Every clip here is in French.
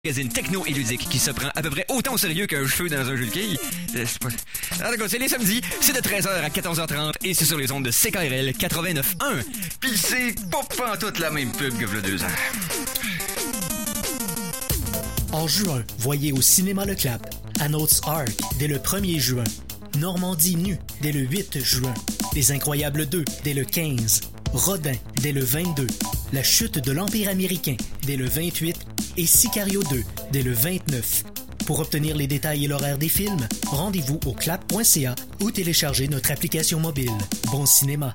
Magazine techno et ludique qui se prend à peu près autant au sérieux qu'un cheveu dans un jeu de quilles. C'est pas... En tout cas, c'est les samedis, c'est de 13h à 14h30 et c'est sur les ondes de CKRL 89.1. Pis c'est pas pantoute la même pub que v'là 2 ans. En juin, voyez au cinéma Le Clap, Anotes Arc dès le 1er juin, Normandie nue dès le 8 juin, Les Incroyables 2 dès le 15, Rodin dès le 22, La chute de l'Empire américain dès le 28 et Sicario 2 dès le 29. Pour obtenir les détails et l'horaire des films, rendez-vous au clap.ca ou téléchargez notre application mobile. Bon cinéma!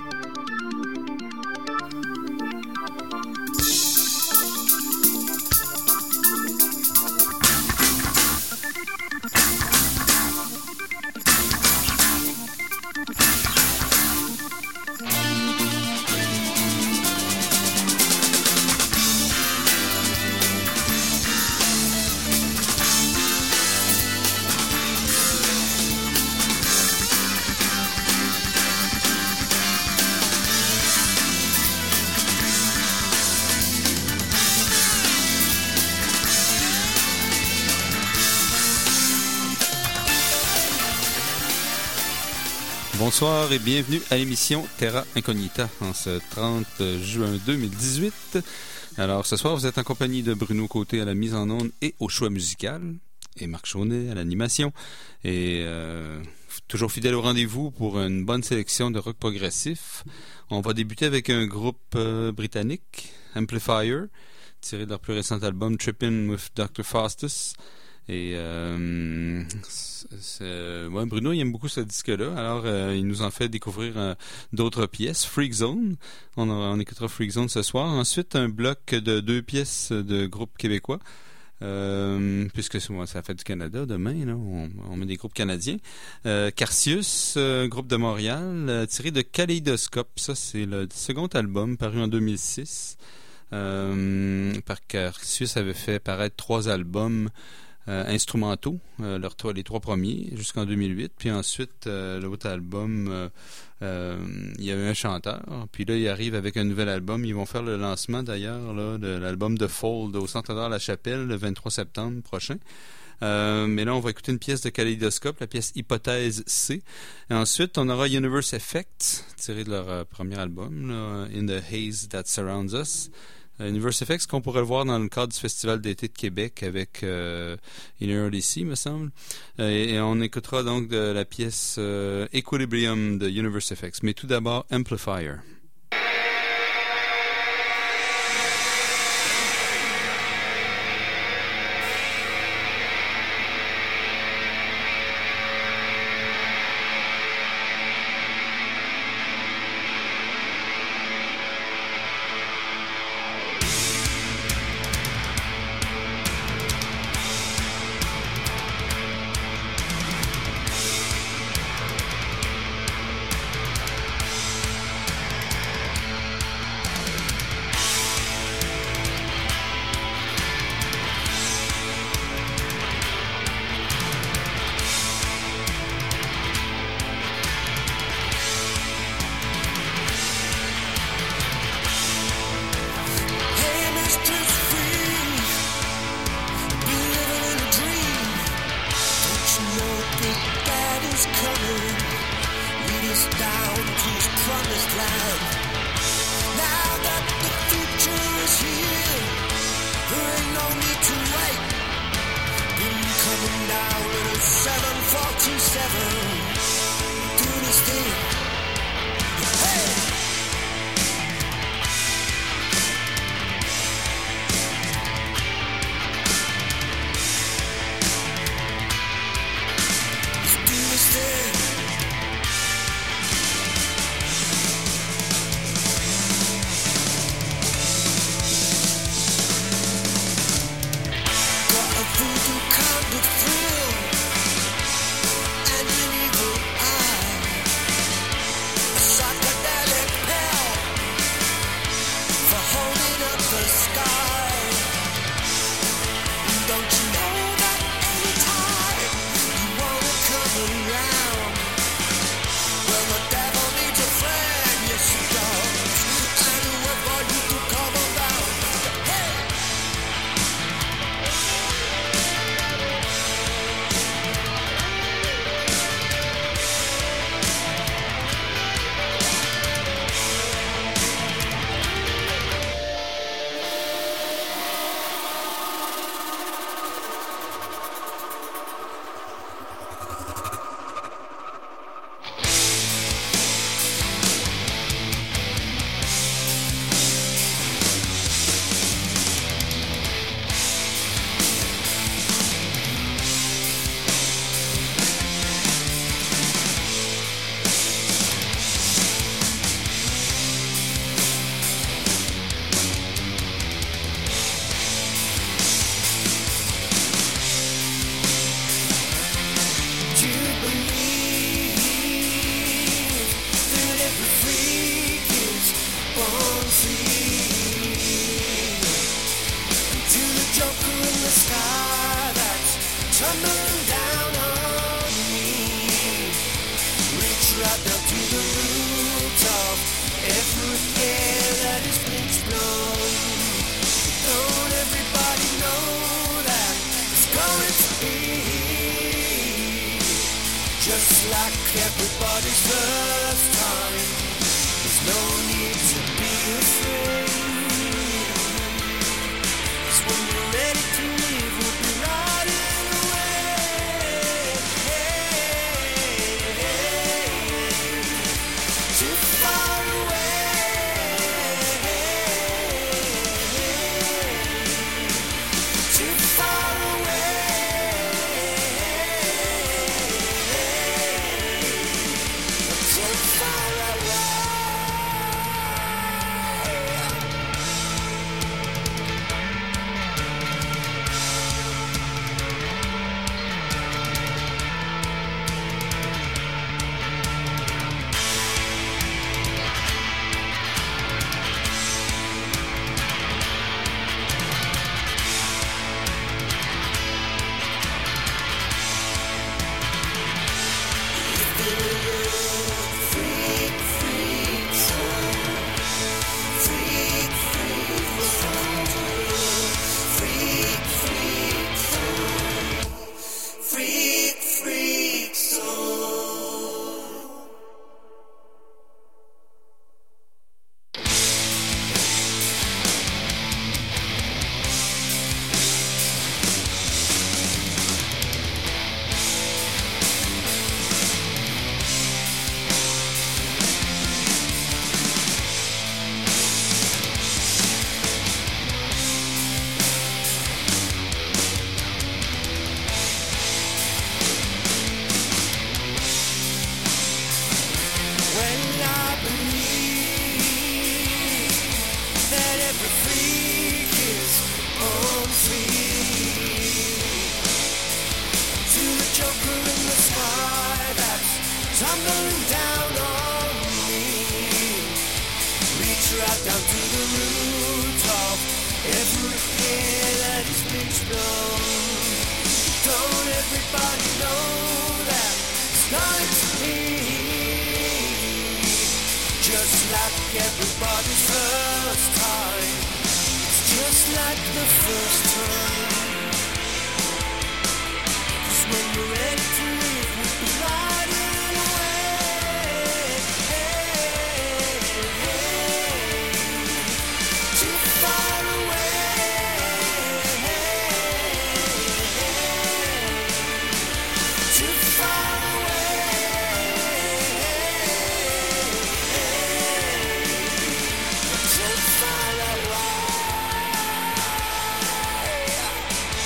Bonsoir et bienvenue à l'émission Terra Incognita en ce 30 juin 2018. Alors ce soir, vous êtes en compagnie de Bruno Côté à la mise en onde et au choix musical et Marc Chaunet à l'animation. Et toujours fidèle au rendez-vous pour une bonne sélection de rock progressif. On va débuter avec un groupe britannique, Amplifier, tiré de leur plus récent album Trippin' with Dr. Faustus. Et Bruno, il aime beaucoup ce disque-là. Alors, il nous en fait découvrir d'autres pièces. Freak Zone. On écoutera Freak Zone ce soir. Ensuite, un bloc de 2 pièces de groupes québécois. Puisque ça fait du Canada demain, là, on met des groupes canadiens. Carcius, groupe de Montréal, tiré de Kaleidoscope. Ça, c'est le second album paru en 2006. Carcius avait fait paraître 3 albums instrumentaux, les 3 premiers, jusqu'en 2008. Puis ensuite, l'autre album, il y avait un chanteur. Puis là, il arrive avec un nouvel album. Ils vont faire le lancement, d'ailleurs, là, de l'album de Fold au Centre d'Art La Chapelle le 23 septembre prochain. Mais là, on va écouter une pièce de Kaleidoscope, la pièce Hypothèse C. Et ensuite, on aura Universe Effect, tiré de leur premier album, là, In the Haze That Surrounds Us. Universe Effects, qu'on pourrait le voir dans le cadre du Festival d'été de Québec avec Inner Odyssey, me semble. Et on écoutera donc de la pièce Equilibrium de Universe Effects. Mais tout d'abord, Amplifier. Kind of thrill, and any like everybody's first time. There's no need to be afraid. 'Cause when you're ready to leave, we'll be riding away. Too far away. Too far away. Too far away. Freak, freak, soul. When I believe that every freak is born free, to the joker in the sky that's tumbling down on me, reach right down to the root of every hair that is bleached blonde. Don't everybody know that it's going to be just like everybody's first time? It's just like the first time. 'Cause when you're ready to leave, we'll be riding away. Too far away. Too far away. Too far away.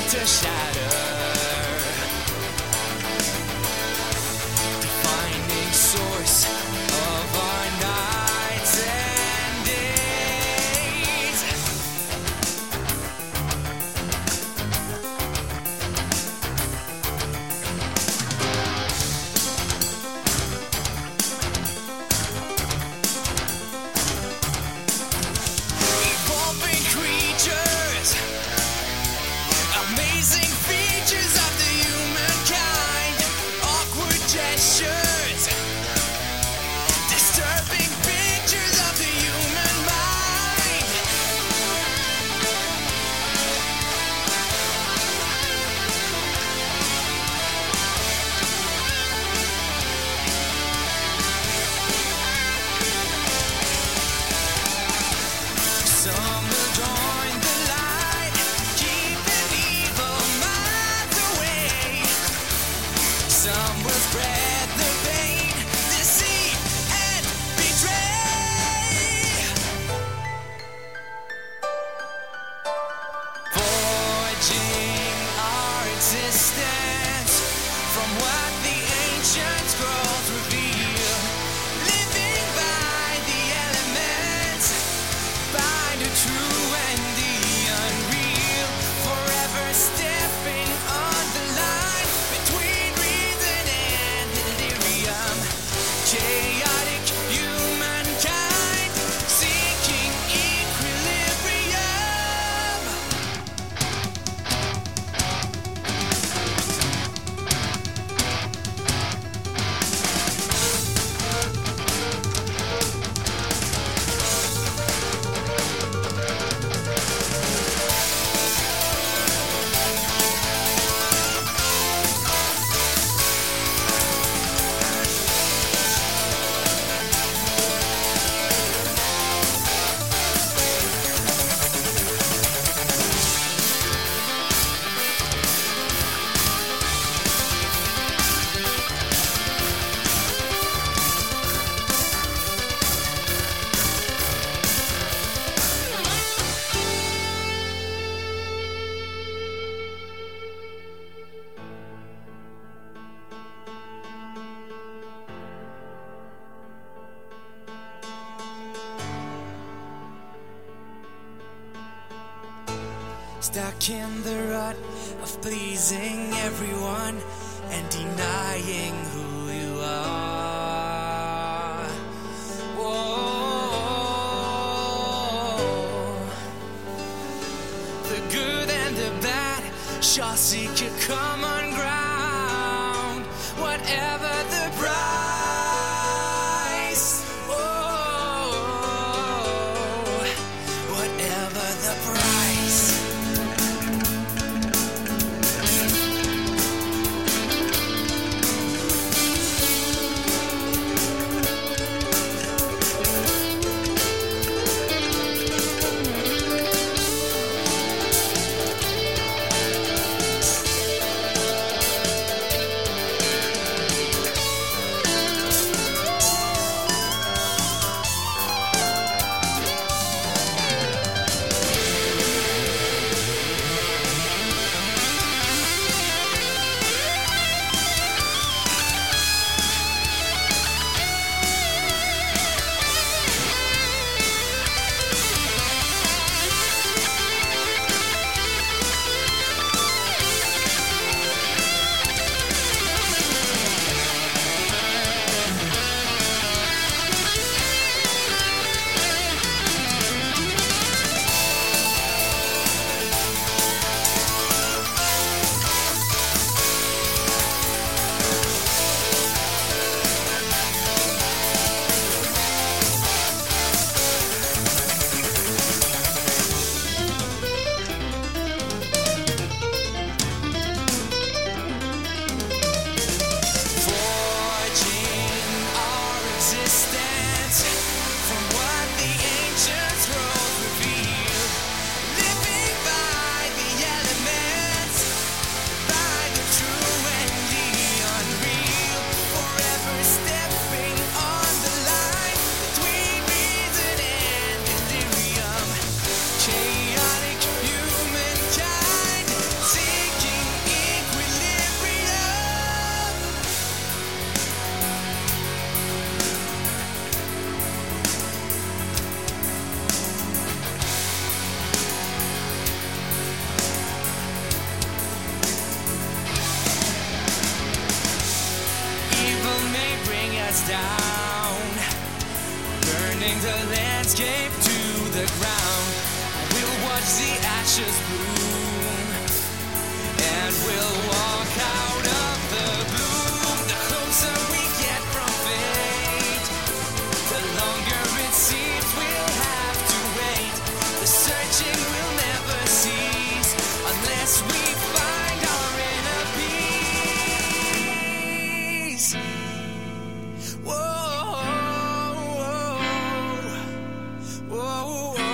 to shatter. Defining source of our nights and days. Evolving creatures, amazing features of the humankind, awkward gestures, disturbing pictures of the human mind. Some will join the light, keeping evil minds away. Some will spread the pain, deceit, and betray. Forging our existence from what the ancient scrolls reveal. Living by the elements, by the true and the unreal. Forever stepping on the line between reason and delirium. Chaotic humankind seeking equilibrium. Stuck in the rut of pleasing everyone and denying who you are. Whoa. The good and the bad shall seek a common ground, whatever the price. Whoa. Whatever the price. burning the landscape to the ground. We'll watch the ashes bloom, and we'll walk out of the gloom. The closer we get from fate, the longer it seems we'll have to wait. The searching will never cease unless we find our inner peace. Whoa, whoa, whoa, whoa.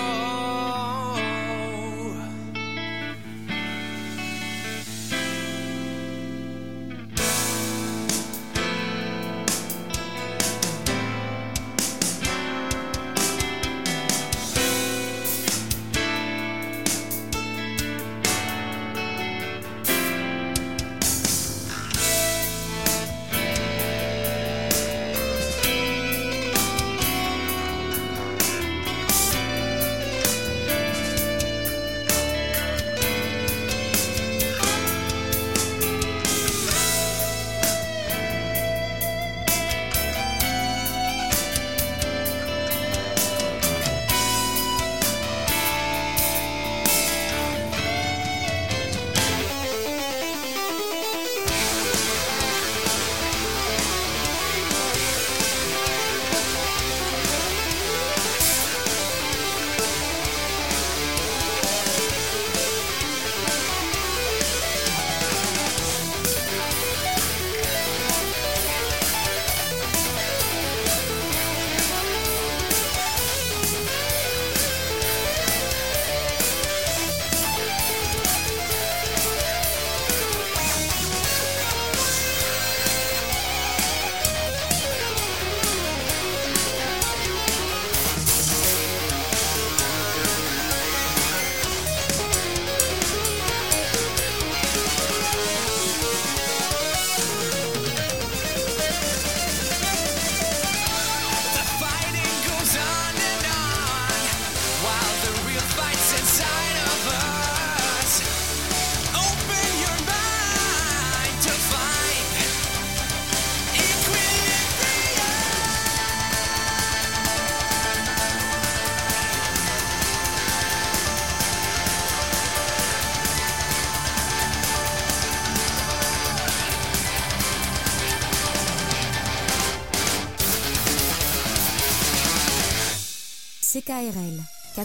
CKRL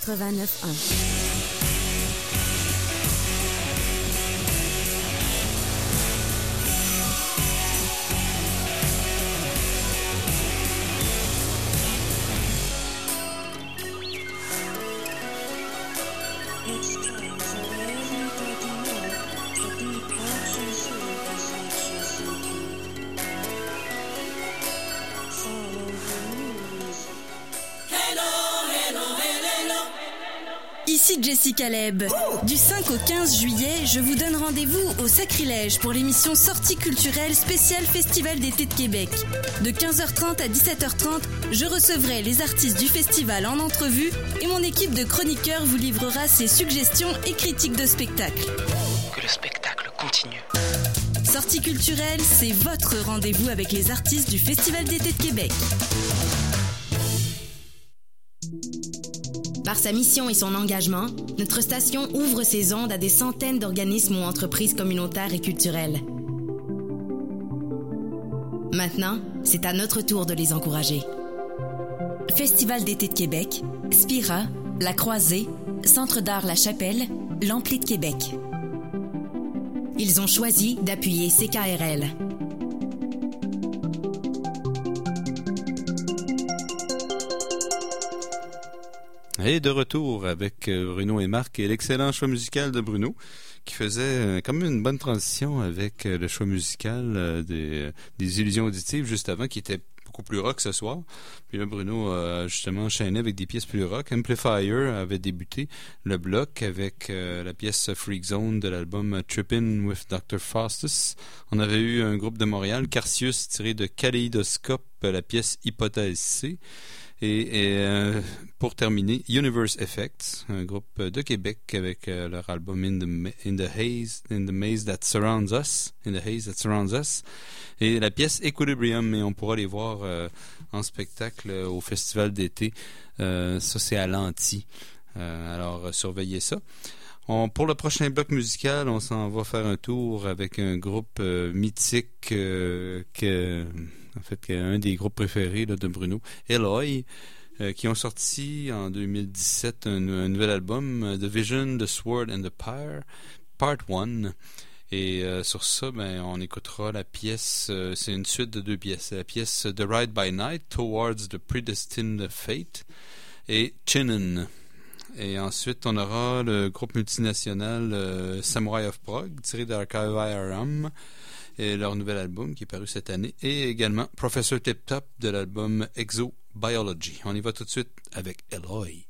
89.1. Ici Jessie Caleb. Du 5 au 15 juillet, je vous donne rendez-vous au Sacrilège pour l'émission Sortie culturelle spéciale Festival d'été de Québec. De 15h30 à 17h30, je recevrai les artistes du festival en entrevue et mon équipe de chroniqueurs vous livrera ses suggestions et critiques de spectacle. Que le spectacle continue. Sortie culturelle, c'est votre rendez-vous avec les artistes du Festival d'été de Québec. Par sa mission et son engagement, notre station ouvre ses ondes à des centaines d'organismes ou entreprises communautaires et culturelles. Maintenant, c'est à notre tour de les encourager. Festival d'été de Québec, Spira, La Croisée, Centre d'art La Chapelle, l'Ampli de Québec. Ils ont choisi d'appuyer CKRL. Et de retour avec Bruno et Marc et l'excellent choix musical de Bruno qui faisait quand même une bonne transition avec le choix musical des illusions auditives juste avant qui était beaucoup plus rock ce soir. Puis là, Bruno a justement enchaîné avec des pièces plus rock. Amplifier avait débuté le bloc avec la pièce Freak Zone de l'album Trippin' with Dr. Faustus. On avait eu un groupe de Montréal, Carcius, tiré de Kaléidoscope, la pièce Hypothèse C. Et pour terminer, Universe Effects, un groupe de Québec avec leur album In the Maze That Surrounds Us, et la pièce Equilibrium, et on pourra les voir en spectacle au festival d'été. Ça, c'est à l'Anti. Alors, surveillez ça. Pour le prochain bloc musical, on s'en va faire un tour avec un groupe mythique qui est un des groupes préférés là, de Bruno, Eloy, qui ont sorti en 2017 un nouvel album, The Vision, The Sword and the Pyre, Part 1. Et sur ça, on écoutera la pièce, c'est une suite de 2 pièces. La pièce The Ride by Night, Towards the Predestined Fate, et Chinen. Et ensuite, on aura le groupe multinational Samurai of Prague, tiré d'Archive et leur nouvel album qui est paru cette année, et également Professor Tip Top de l'album Exobiology. On y va tout de suite avec Eloy.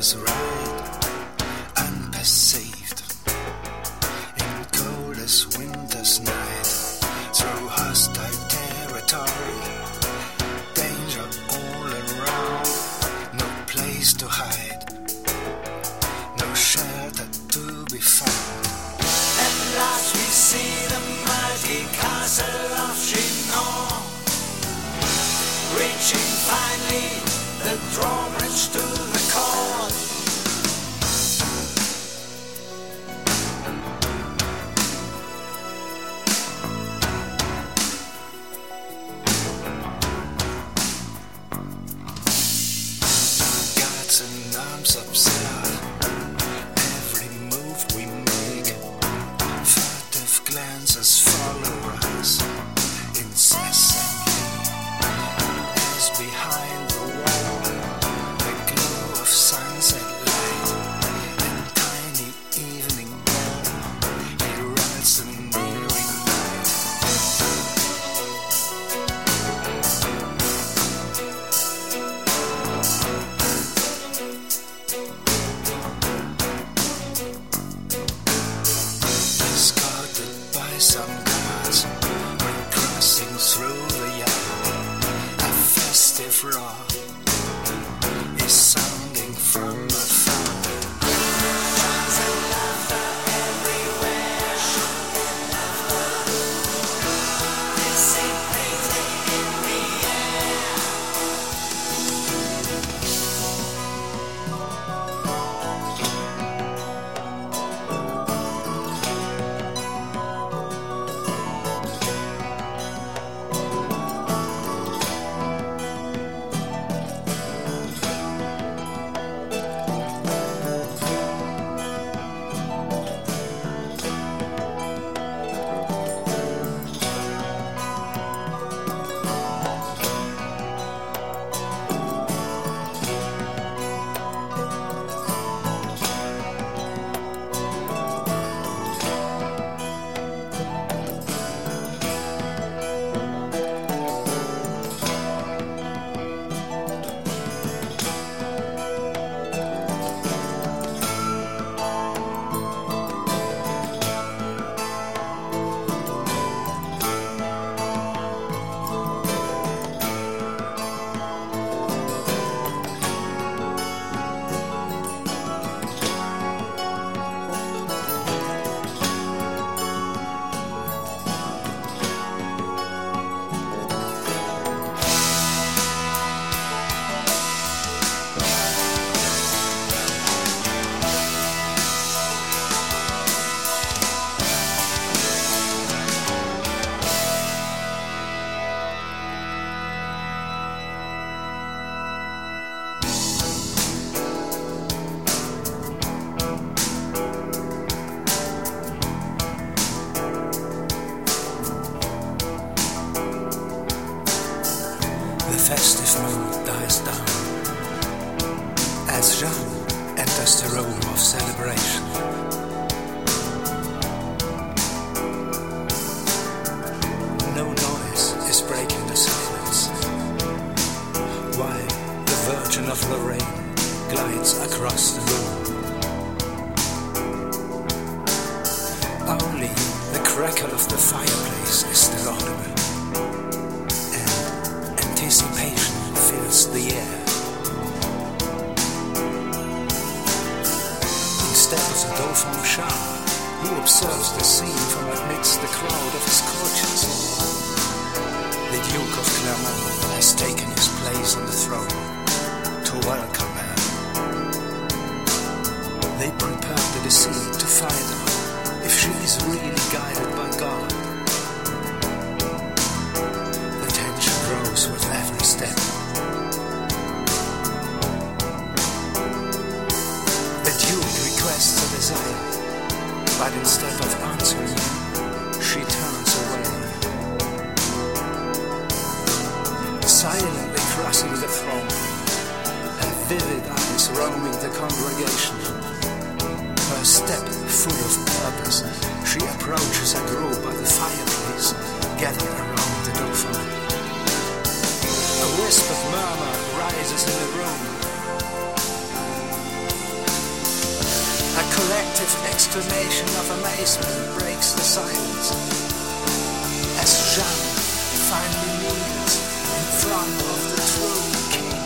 was right, unperceived. In coldest winter's night, through hostile territory, danger all around, no place to hide, no shelter to be found. At last we see the mighty castle of Chinon, reaching finally the drawbridge to the court. Guards in arms observe every move we make. Furtive glances follow us incessantly as behind the wall the glow of sunset light and tiny evening bell heralds the nearing night. Escorted by some guards, we're crossing through the yard. A festive roar is sounding from afar. Shouts and laughter everywhere, shouting laughter. They sing painting in the air. The festive mood dies down as Jean enters the room of celebration. No noise is breaking the silence, while the Virgin of Lorraine glides across the room. Only the crackle of the fireplace is still audible. Anticipation fills the air. Instead of the Dauphin Charles, who observes the scene from amidst the crowd of his courtiers, the Duke of Clermont has taken his place on the throne to welcome her. They prepare the deceased to find out if she is really guided by God. The tension grows with every step. The Duke requests a desire, but instead of answering him, she turns away. Silently crossing the throne, her vivid eyes roaming the congregation, her step full of purpose, she approaches a group by the fireplace, gathered around the Dauphin. A whispered murmur rises in the room. collective exclamation of amazement breaks the silence. As Jeanne finally kneels in front of the true king.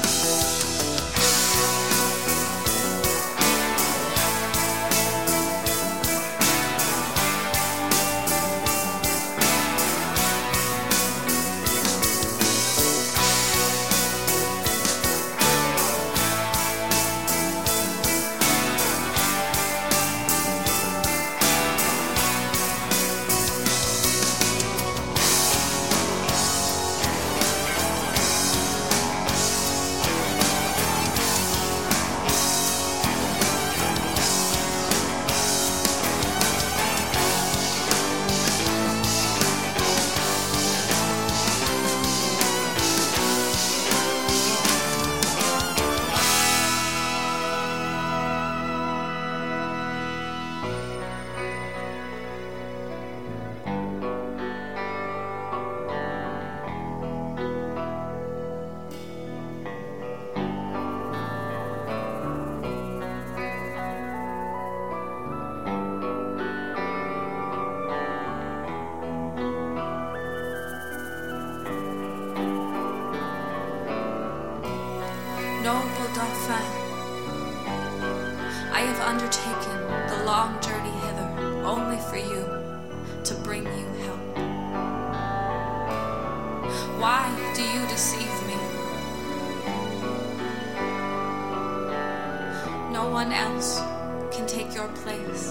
Noble Dauphin, I have undertaken the long journey hither only for you, to bring you help. Why do you deceive me? No one else can take your place.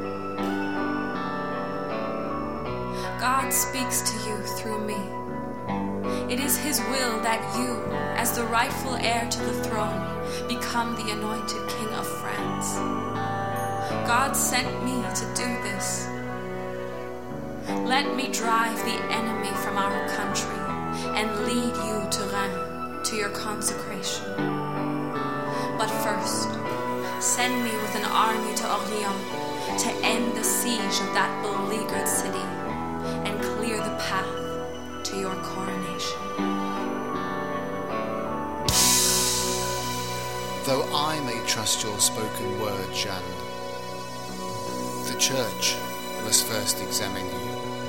God speaks to you through me. It is His will that you, as the rightful heir to the throne, become the anointed King of France. God sent me to do this. Let me drive the enemy from our country and lead you to Reims, to your consecration. But first, send me with an army to Orléans to end the siege of that beleaguered city and clear the path to your coronation. Though I may trust your spoken word, Jeanne, the Church must first examine you.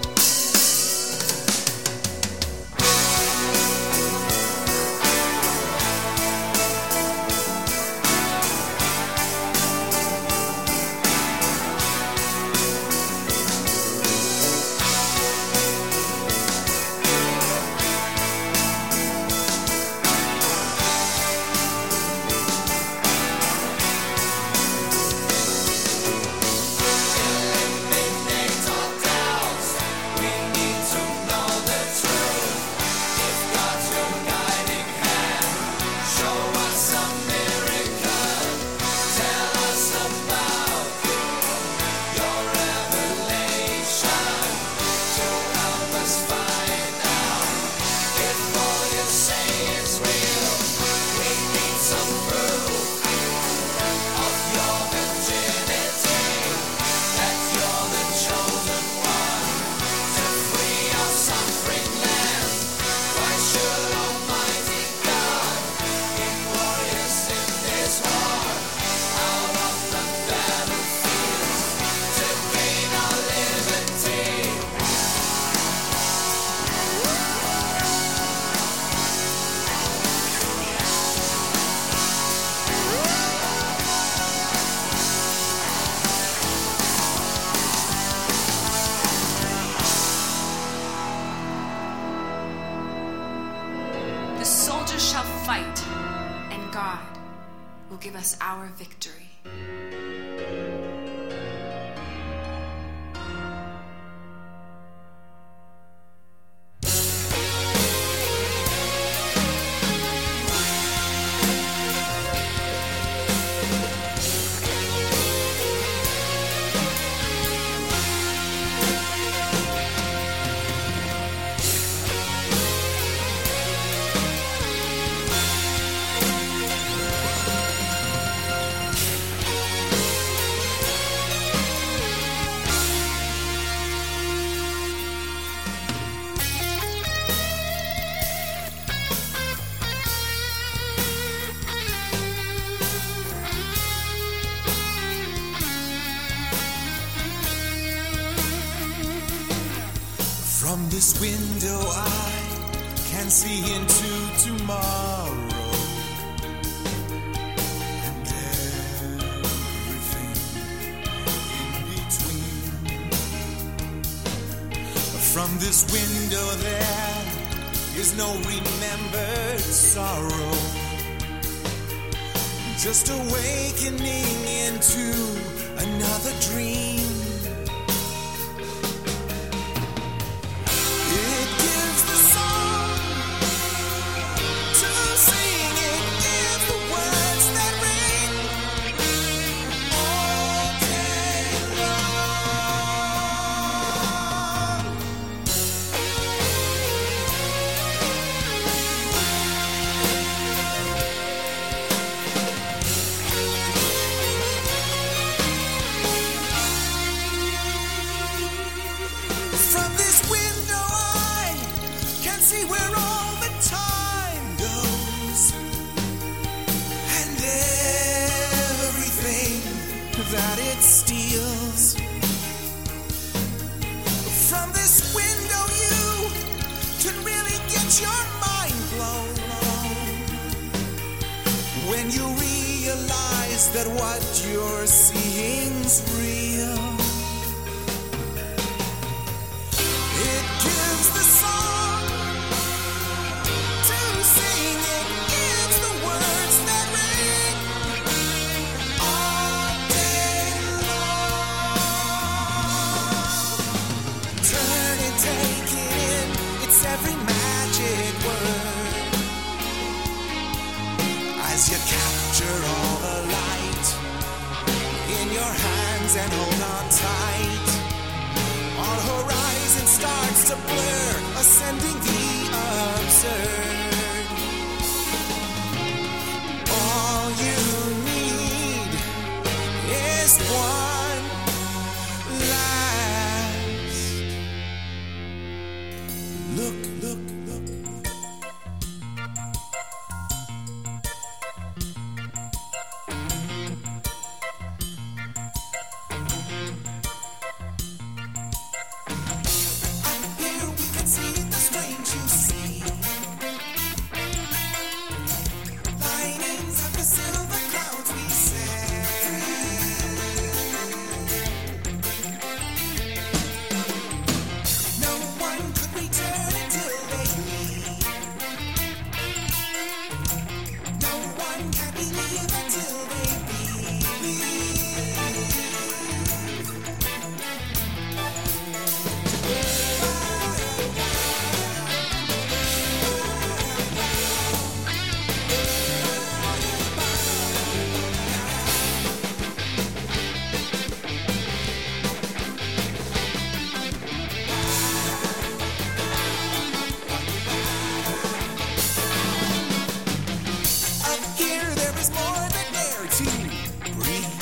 The soldiers shall fight, and God will give us our victory. From this window I can see into tomorrow and everything in between. From this window there is no remembered sorrow, just awakening into another dream. It gives the song to sing, it gives the words that ring all day long. From this window I can see where all the time goes and everything that it steals. From this window you can really get your mind blown when you realize that what you're seeing's real. It gives the song to sing, it gives the words that ring all day long. Turn and take it in, it's every magic word as you capture all the light in your hands and hold on tight. Our horizon starts to blur, ascending the absurd. All you need is one last look, look, look. Here we can see the strange you see. Linings of the silver clouds we set free. No one could return until they leave. No one can believe until they believe. Up here there is more than air to breathe.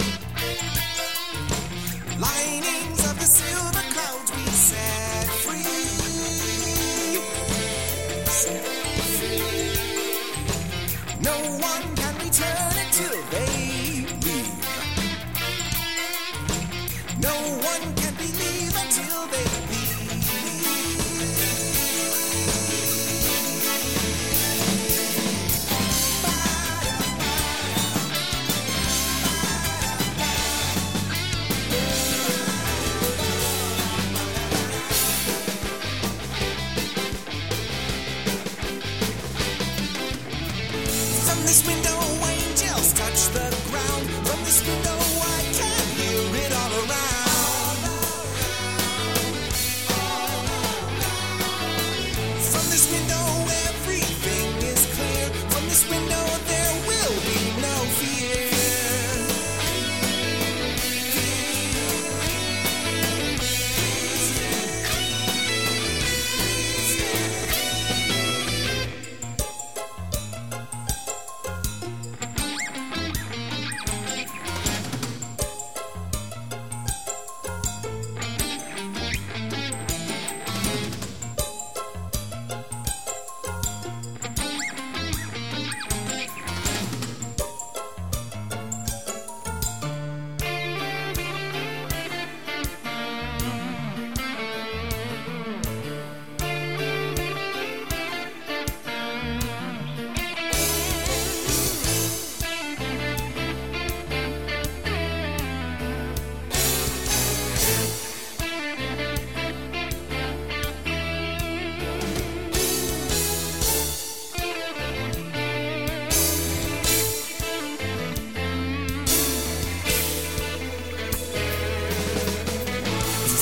Linings of the silver clouds we set free. Set free. No one can return until they leave. No one can believe until they From this window, angels touch the ground. From this window, I can hear it all around.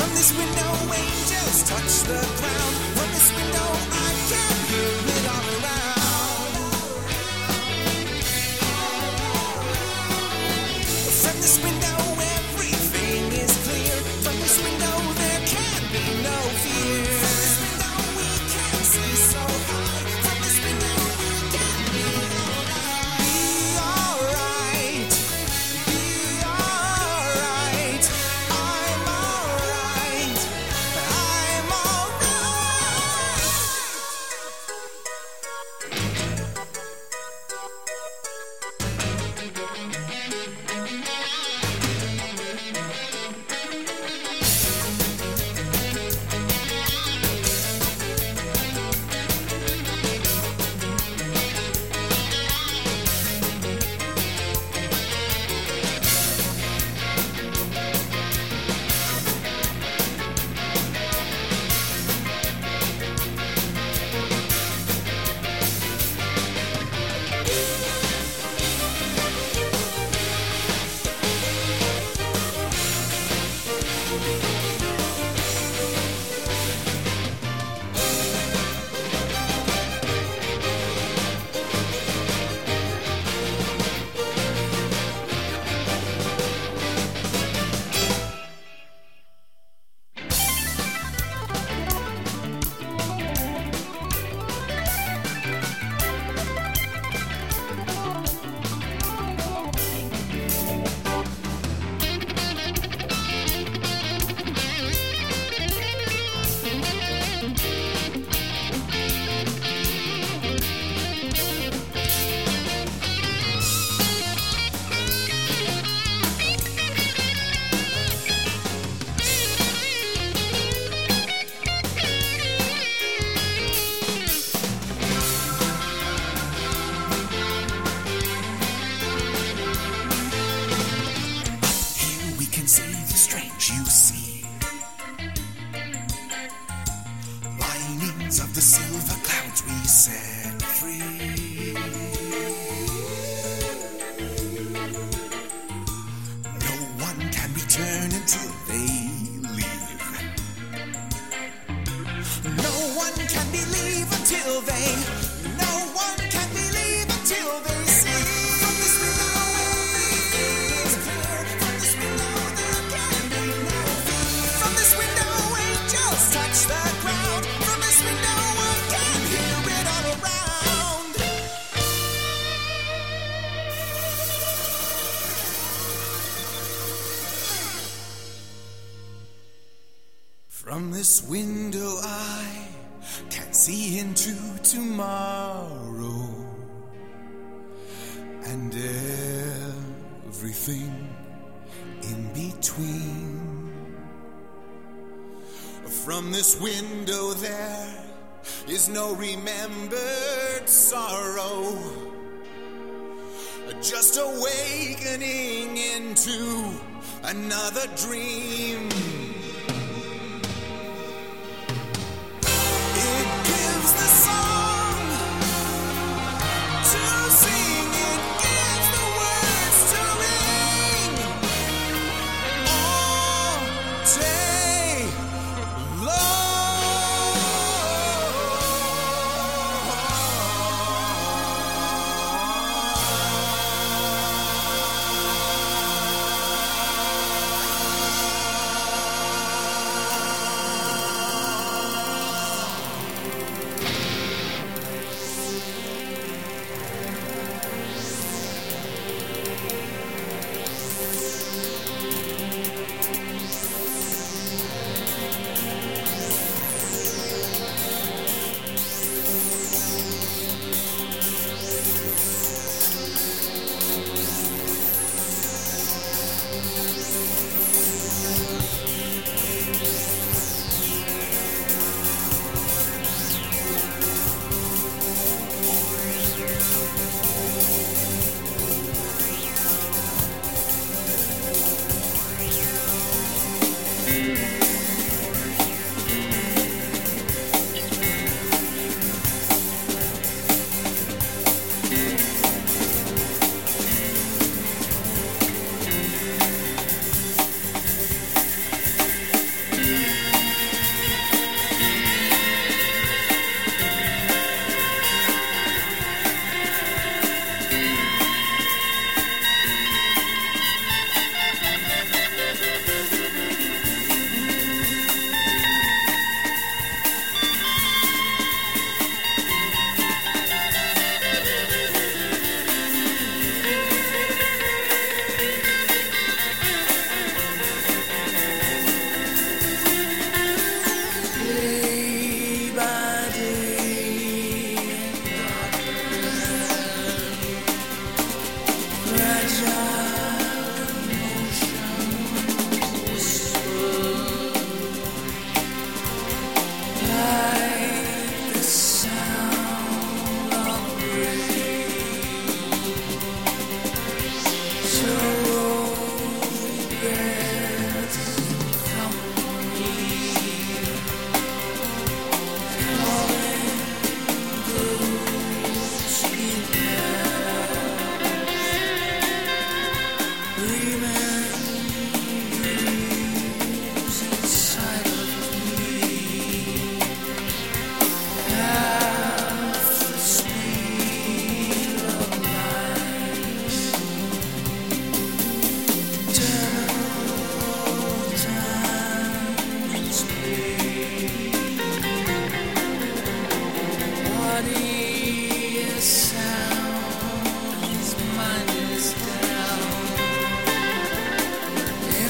From this window, angels touch the ground. From this window, I can hear it all around. From this window, everything is clear. From this window, there can be no fear. From this window, we can see so high. From this window, we can be alright. Be alright. Be alright. I'm alright. I'm alright. Here we can see the strange you see. Linings of the silver clouds we set free. No one can return until they leave. No one can believe until they. No one can believe until they see. From this window, everything is clear. From this window, there can be no fear. From this window, angels touch the ground. From this window, I can hear it all around. From this window, I can see into tomorrow and everything in between. From this window, there is no remembered sorrow, just awakening into another dream. It gives the song to sing, it gives the words to ring all day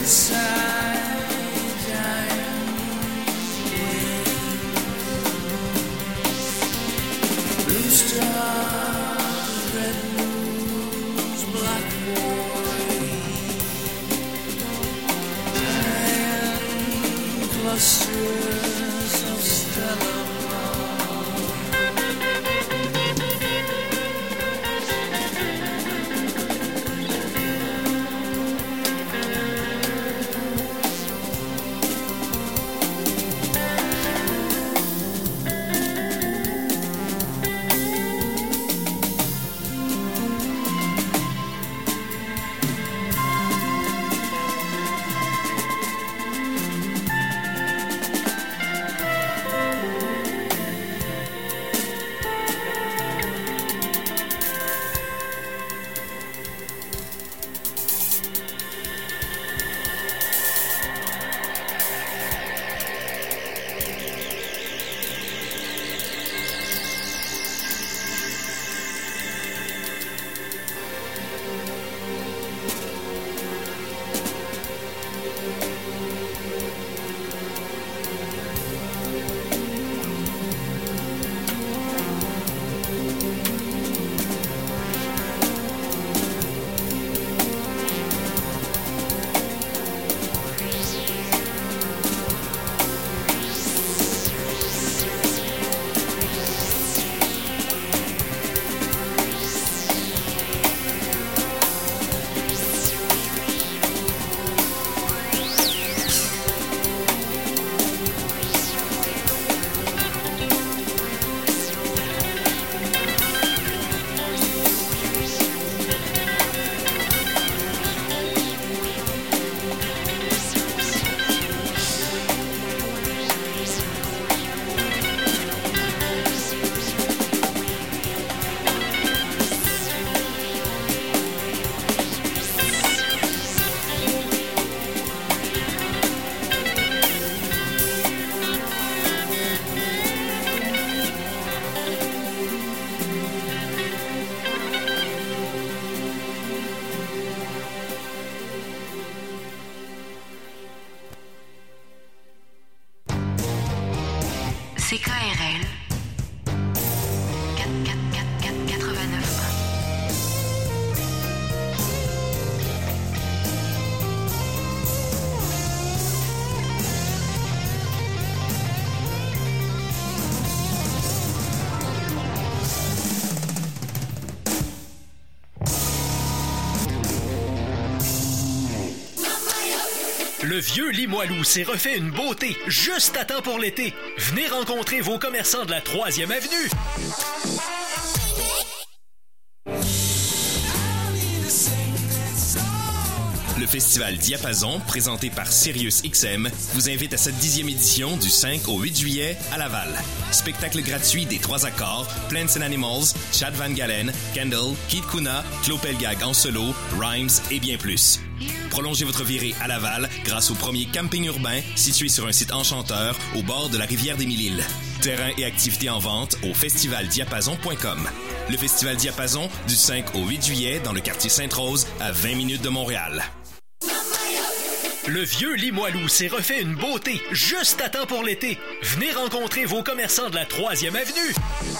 CKRL 89.1. Le vieux Limoilou s'est refait une beauté juste à temps pour l'été. Venez rencontrer vos commerçants de la 3e avenue. Le festival Diapason, présenté par SiriusXM, vous invite à cette 10e édition du 5 au 8 juillet à Laval. Spectacle gratuit des 3 accords, Plants and Animals, Chad Van Galen, Kendall, Keith Kuna, Claude Pelgag en solo, Rhymes et bien plus. Prolongez votre virée à Laval grâce au premier camping urbain situé sur un site enchanteur au bord de la rivière des Mille-Îles. Terrain et activités en vente au festivaldiapason.com. Le Festival Diapason du 5 au 8 juillet dans le quartier Sainte-Rose à 20 minutes de Montréal. Le vieux Limoilou s'est refait une beauté juste à temps pour l'été. Venez rencontrer vos commerçants de la 3e avenue.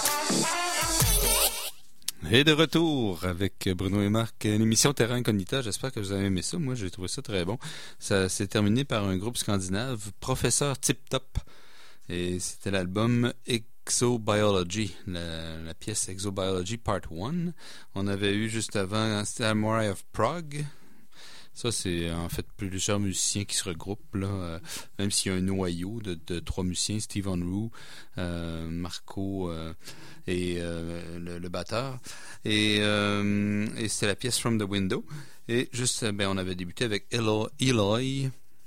Et de retour avec Bruno et Marc, une émission Terra Incognita. J'espère que vous avez aimé ça. Moi, j'ai trouvé ça très bon. Ça s'est terminé par un groupe scandinave, Professeur Tip Top. Et c'était l'album Exobiology, la pièce Exobiology Part 1. On avait eu juste avant Samurai of Prague. Ça, c'est en fait plusieurs musiciens qui se regroupent, là, même s'il y a un noyau de 3 musiciens, Steve Unruh, Marco et le batteur. Et c'était la pièce From the Window. Et juste, on avait débuté avec Eloy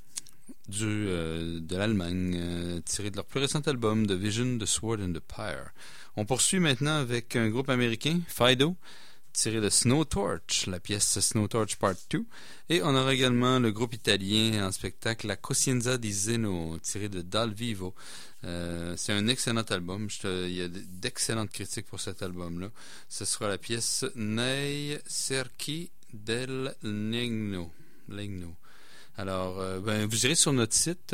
de l'Allemagne, tiré de leur plus récent album, The Vision, The Sword and the Pyre. On poursuit maintenant avec un groupe américain, Fido, tiré de Snow Torch, la pièce Snow Torch Part 2. Et on aura également le groupe italien en spectacle, La Coscienza di Zeno, tiré de Dal Vivo. C'est un excellent album. Il y a d'excellentes critiques pour cet album-là. Ce sera la pièce Nei cerchi del Legno. Alors, vous irez sur notre site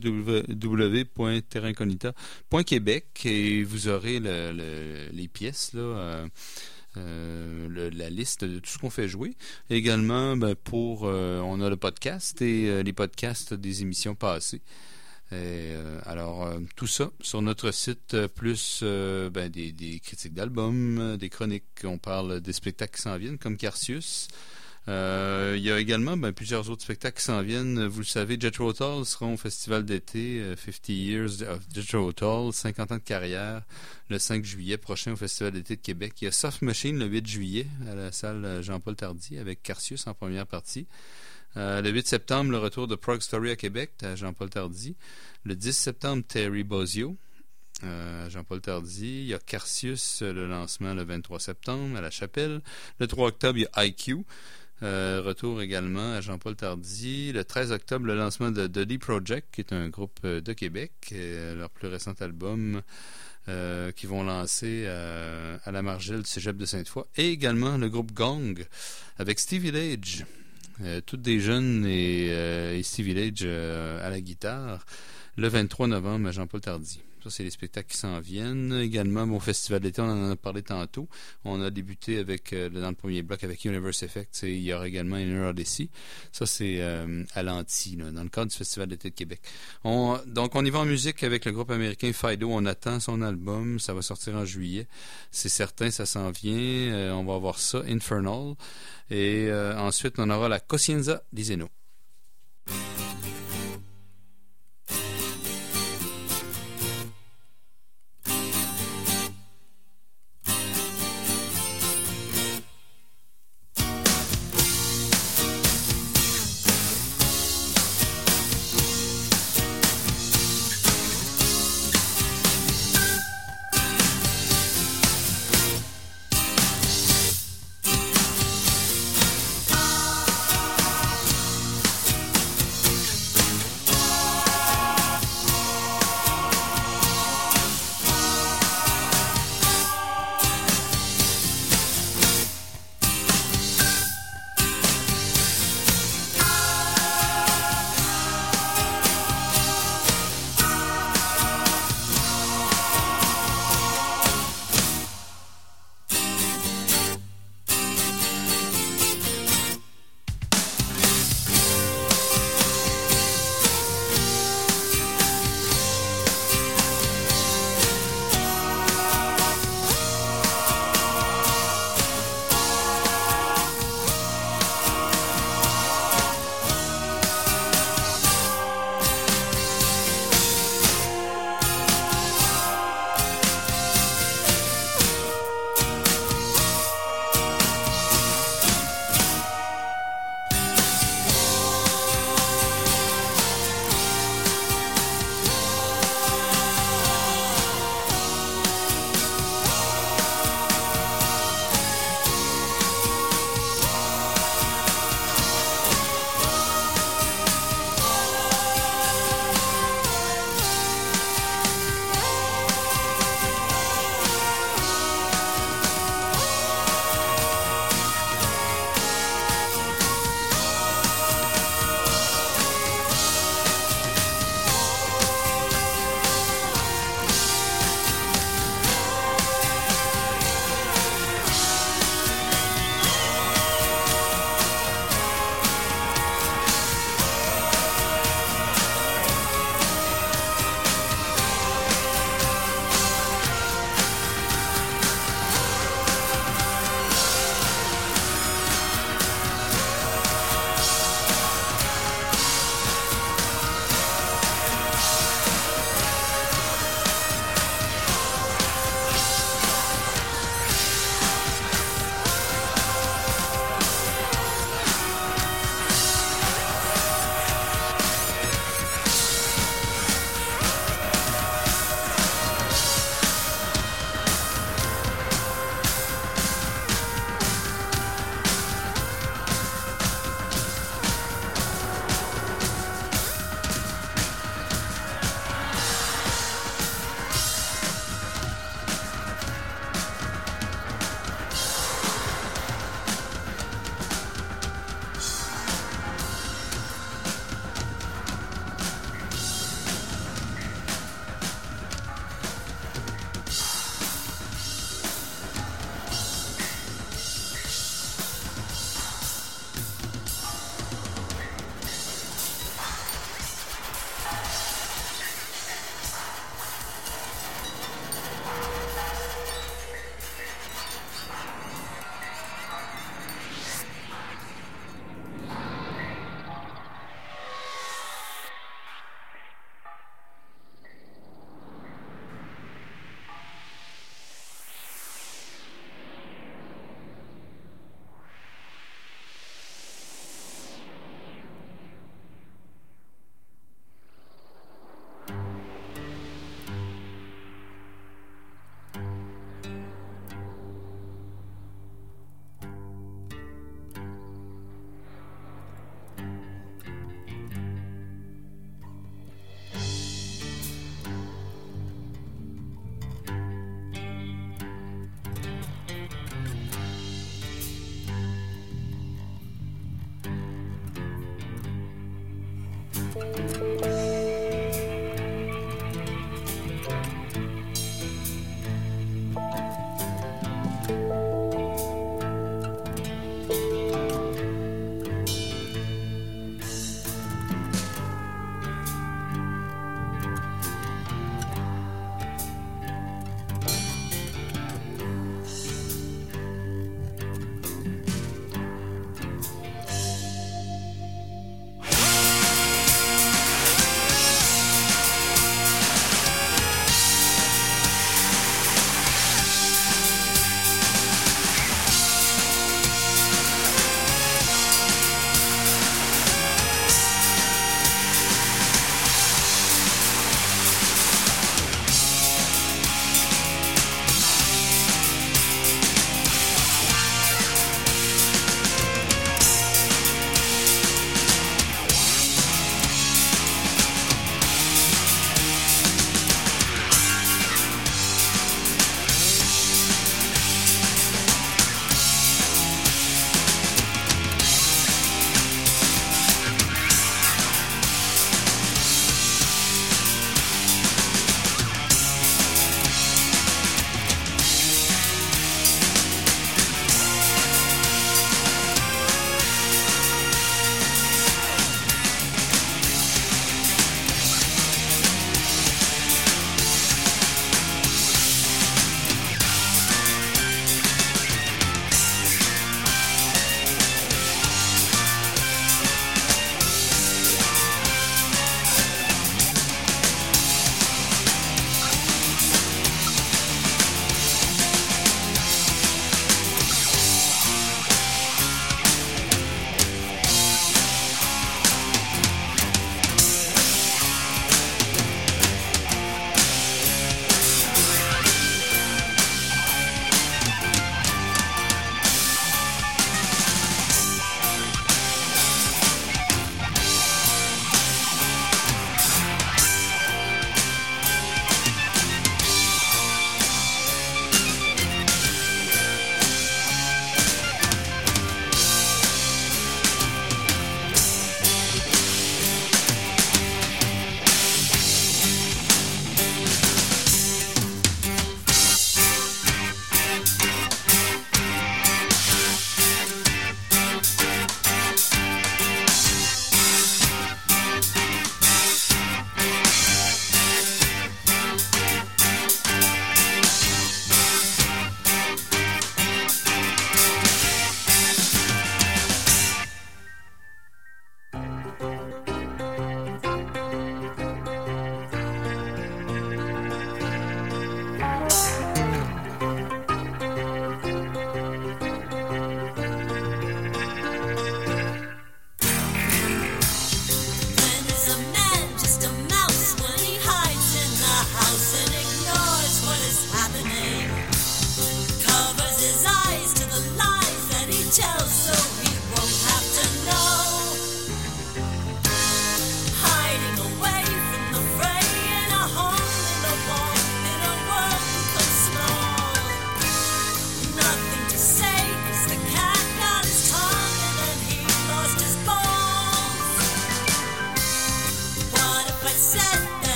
www.terraincognita.québec et vous aurez les pièces, là, la liste de tout ce qu'on fait jouer. Également, on a le podcast et les podcasts des émissions passées. Tout ça sur notre site, plus des critiques d'albums, des chroniques. On parle des spectacles qui s'en viennent, comme Carcius. Il y a également plusieurs autres spectacles qui s'en viennent. Vous le savez, Jethro Tull sera au festival d'été 50 Years of Jethro Tull, 50 ans de carrière, le 5 juillet prochain au festival d'été de Québec. Il y a Soft Machine le 8 juillet à la salle Jean-Paul Tardy avec Carcius en première partie. Le 8 septembre, le retour de Prog Story à Québec à Jean-Paul Tardy. Le 10 septembre, Terry Bozzio. Jean-Paul Tardy. Il y a Carcius, le lancement le 23 septembre à la Chapelle. Le 3 octobre, il y a IQ. Retour également à Jean-Paul Tardy. Le 13 octobre, le lancement de The Lee Project, qui est un groupe de Québec. Leur plus récent album qui vont lancer à la Margelle du Cégep de Sainte-Foy. Et également le groupe Gong avec Stevie Lage. Toutes des jeunes et Stevie Lage à la guitare. Le 23 novembre à Jean-Paul Tardy. Ça, c'est les spectacles qui s'en viennent. Également, au festival d'été, on en a parlé tantôt. On a débuté dans le premier bloc avec Universe Effect. Il y aura également Inner Odyssey. Ça, c'est à l'Anti, dans le cadre du festival d'été de Québec. Donc, on y va en musique avec le groupe américain Fido. On attend son album. Ça va sortir en juillet. C'est certain, ça s'en vient. On va voir ça, Infernal. Et ensuite, on aura la Coscienza di Zeno.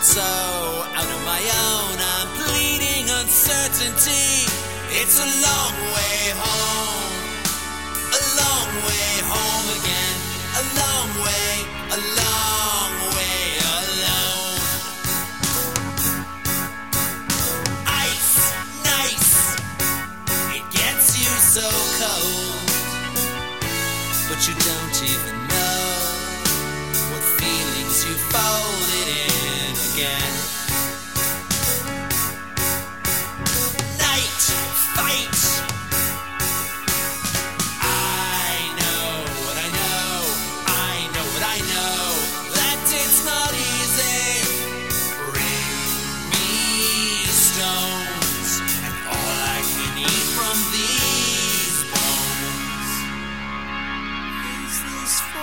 so out of my own. I'm pleading uncertainty. It's a long way home, a long way home again, a long way alone. Ice, nice, it gets you so cold, but you don't even know what feelings you folded in again. Night, fight. I know what I know. I know what I know. That it's not easy. Bring me stones, and all I can eat from these bones is this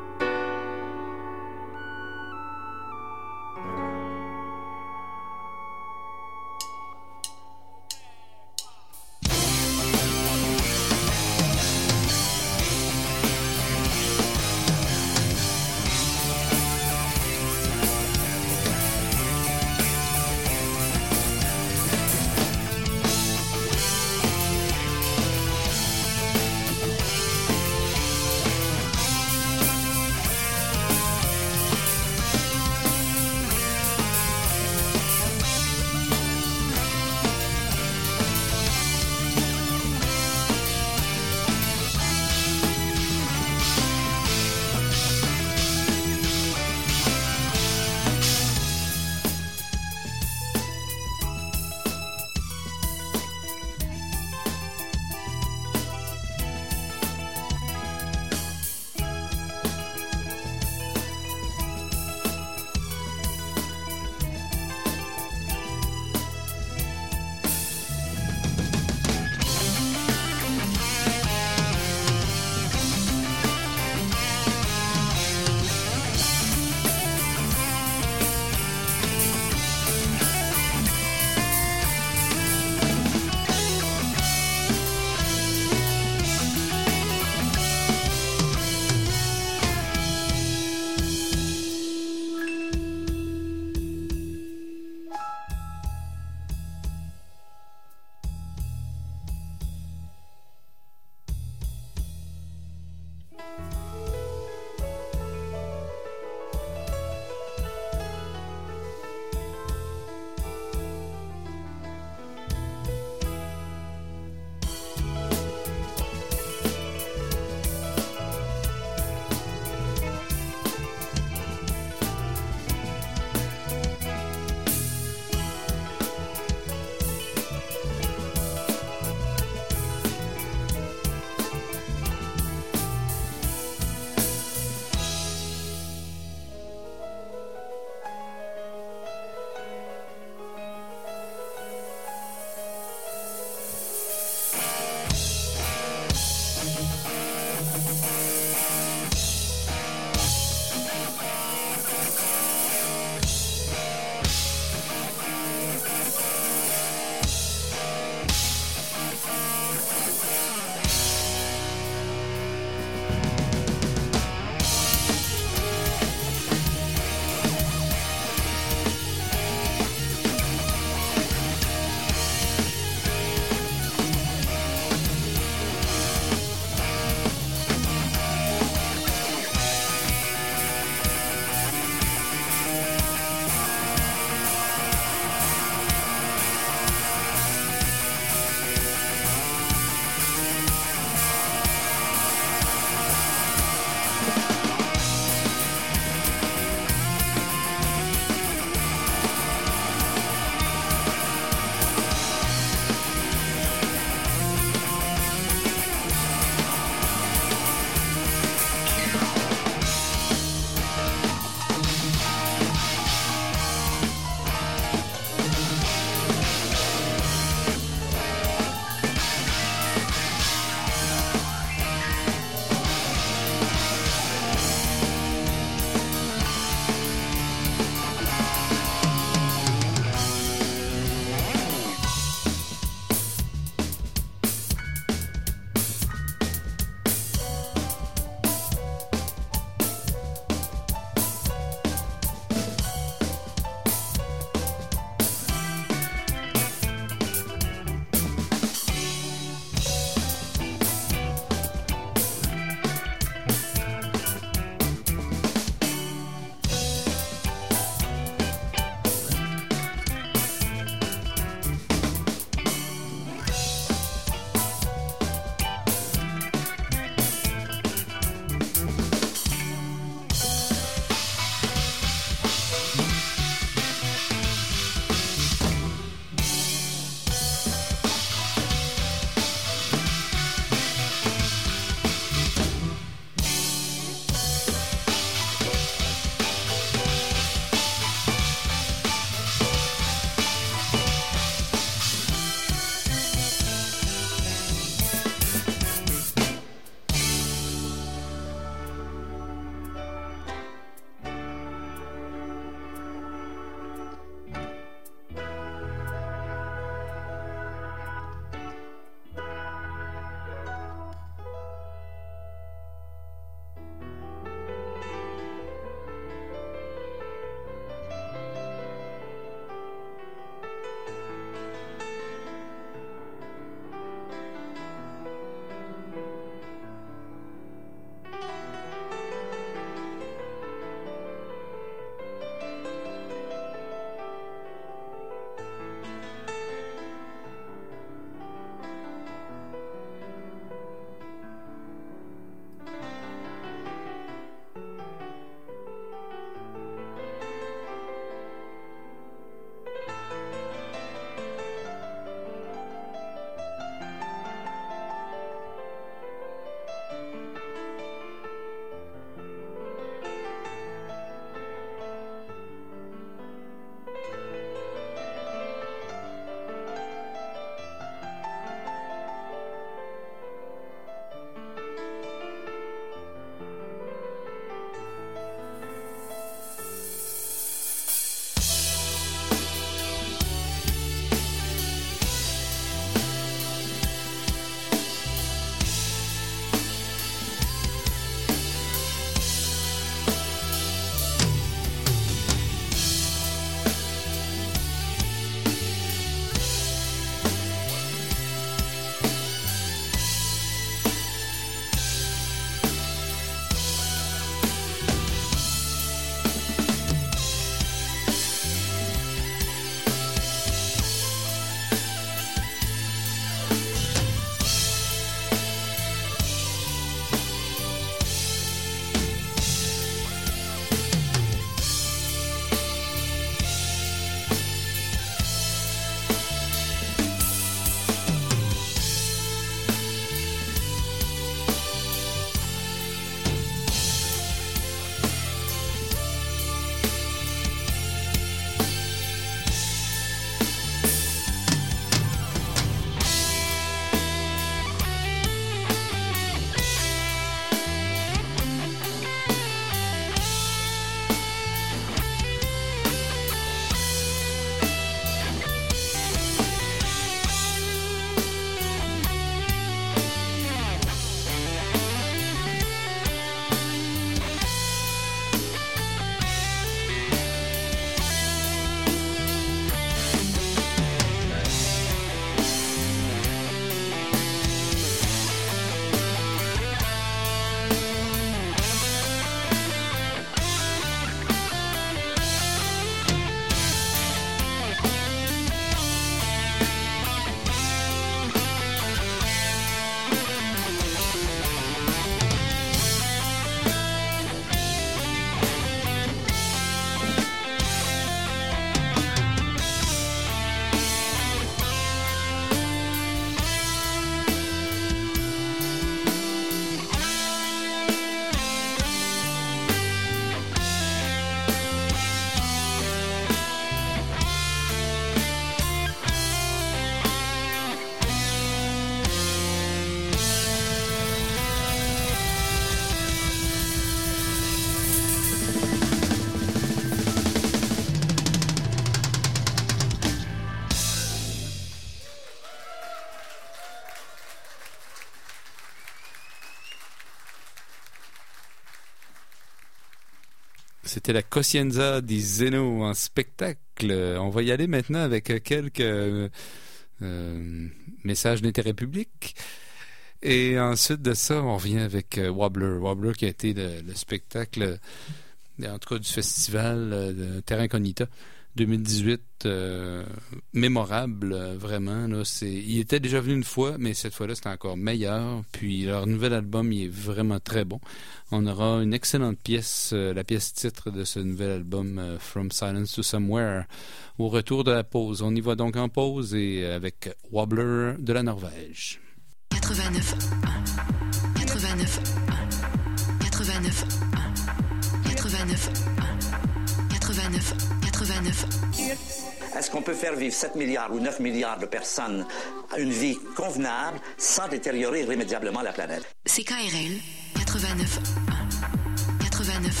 C'était la Coscienza di Zeno en spectacle. On va y aller maintenant avec quelques messages d'intérêt public. Et ensuite de ça, on revient avec Wobbler. Wobbler qui a été le spectacle, en tout cas du festival de Terra Incognita 2018, mémorable, vraiment. Là, il était déjà venu une fois, mais cette fois-là, c'était encore meilleur. Puis leur nouvel album, il est vraiment très bon. On aura une excellente pièce, la pièce titre de ce nouvel album, From Silence to Somewhere, au retour de la pause. On y va donc en pause et avec Wobbler de la Norvège. 89 89 89 89 89 89. Est-ce qu'on peut faire vivre 7 milliards ou 9 milliards de personnes à une vie convenable sans détériorer irrémédiablement la planète? CKRL 89 89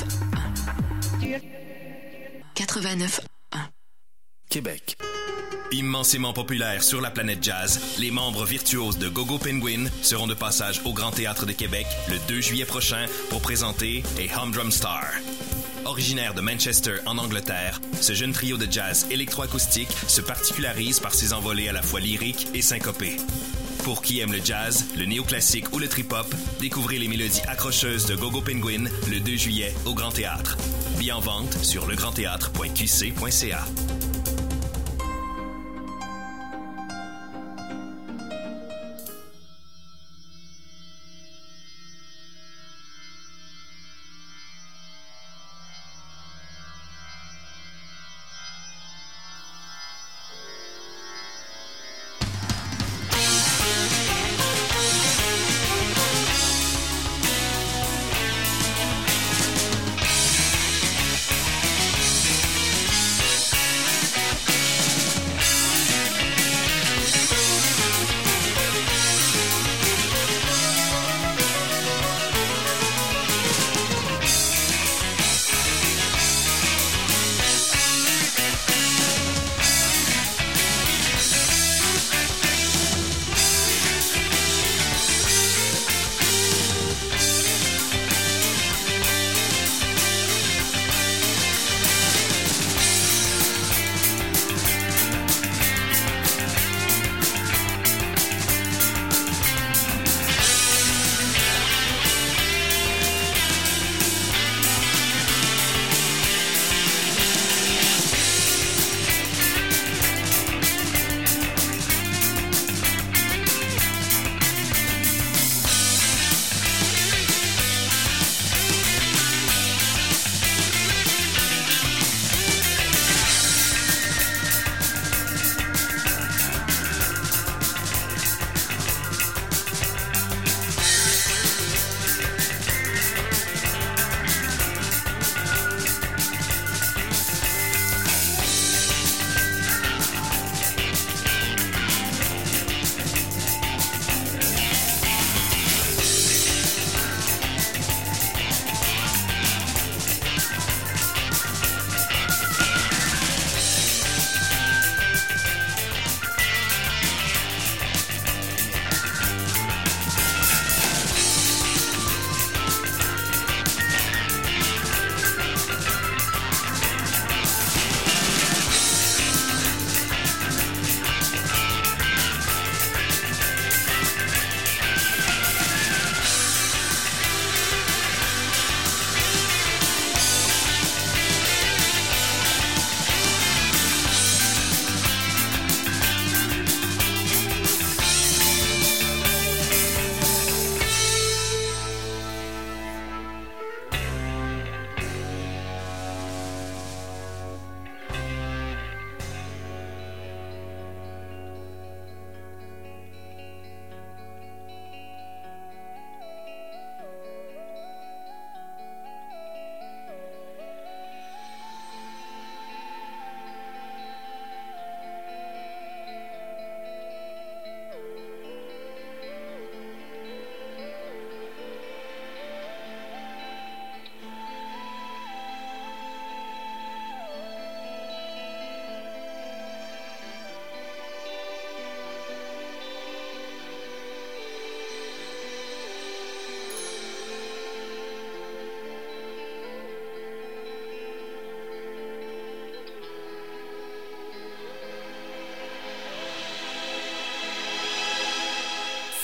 89 Québec. Immensément populaire sur la planète jazz, les membres virtuoses de Go-Go Penguin seront de passage au Grand Théâtre de Québec le 2 juillet prochain pour présenter A Humdrum Star. Originaire de Manchester, en Angleterre, ce jeune trio de jazz électroacoustique se particularise par ses envolées à la fois lyriques et syncopées. Pour qui aime le jazz, le néoclassique ou le trip-hop, découvrez les mélodies accrocheuses de Go-Go Penguin le 2 juillet au Grand Théâtre. Billets en vente sur legrandthéâtre.qc.ca.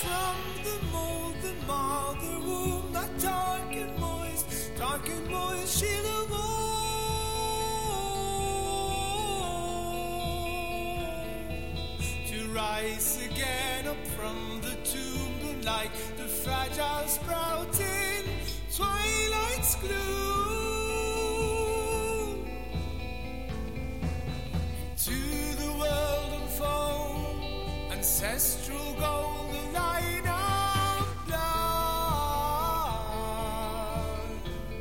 from the mold, the mother womb, that dark and moist shield of old. To rise again up from the tomb, like the fragile sprout in twilight's gloom. To the world unfold, ancestral gold, the line of blood.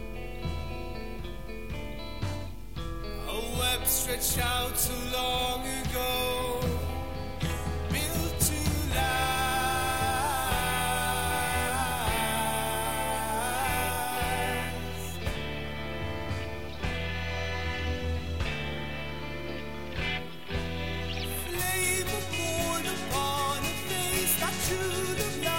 A web stretched out so long ago, built to last. Flame of morn upon a face that truly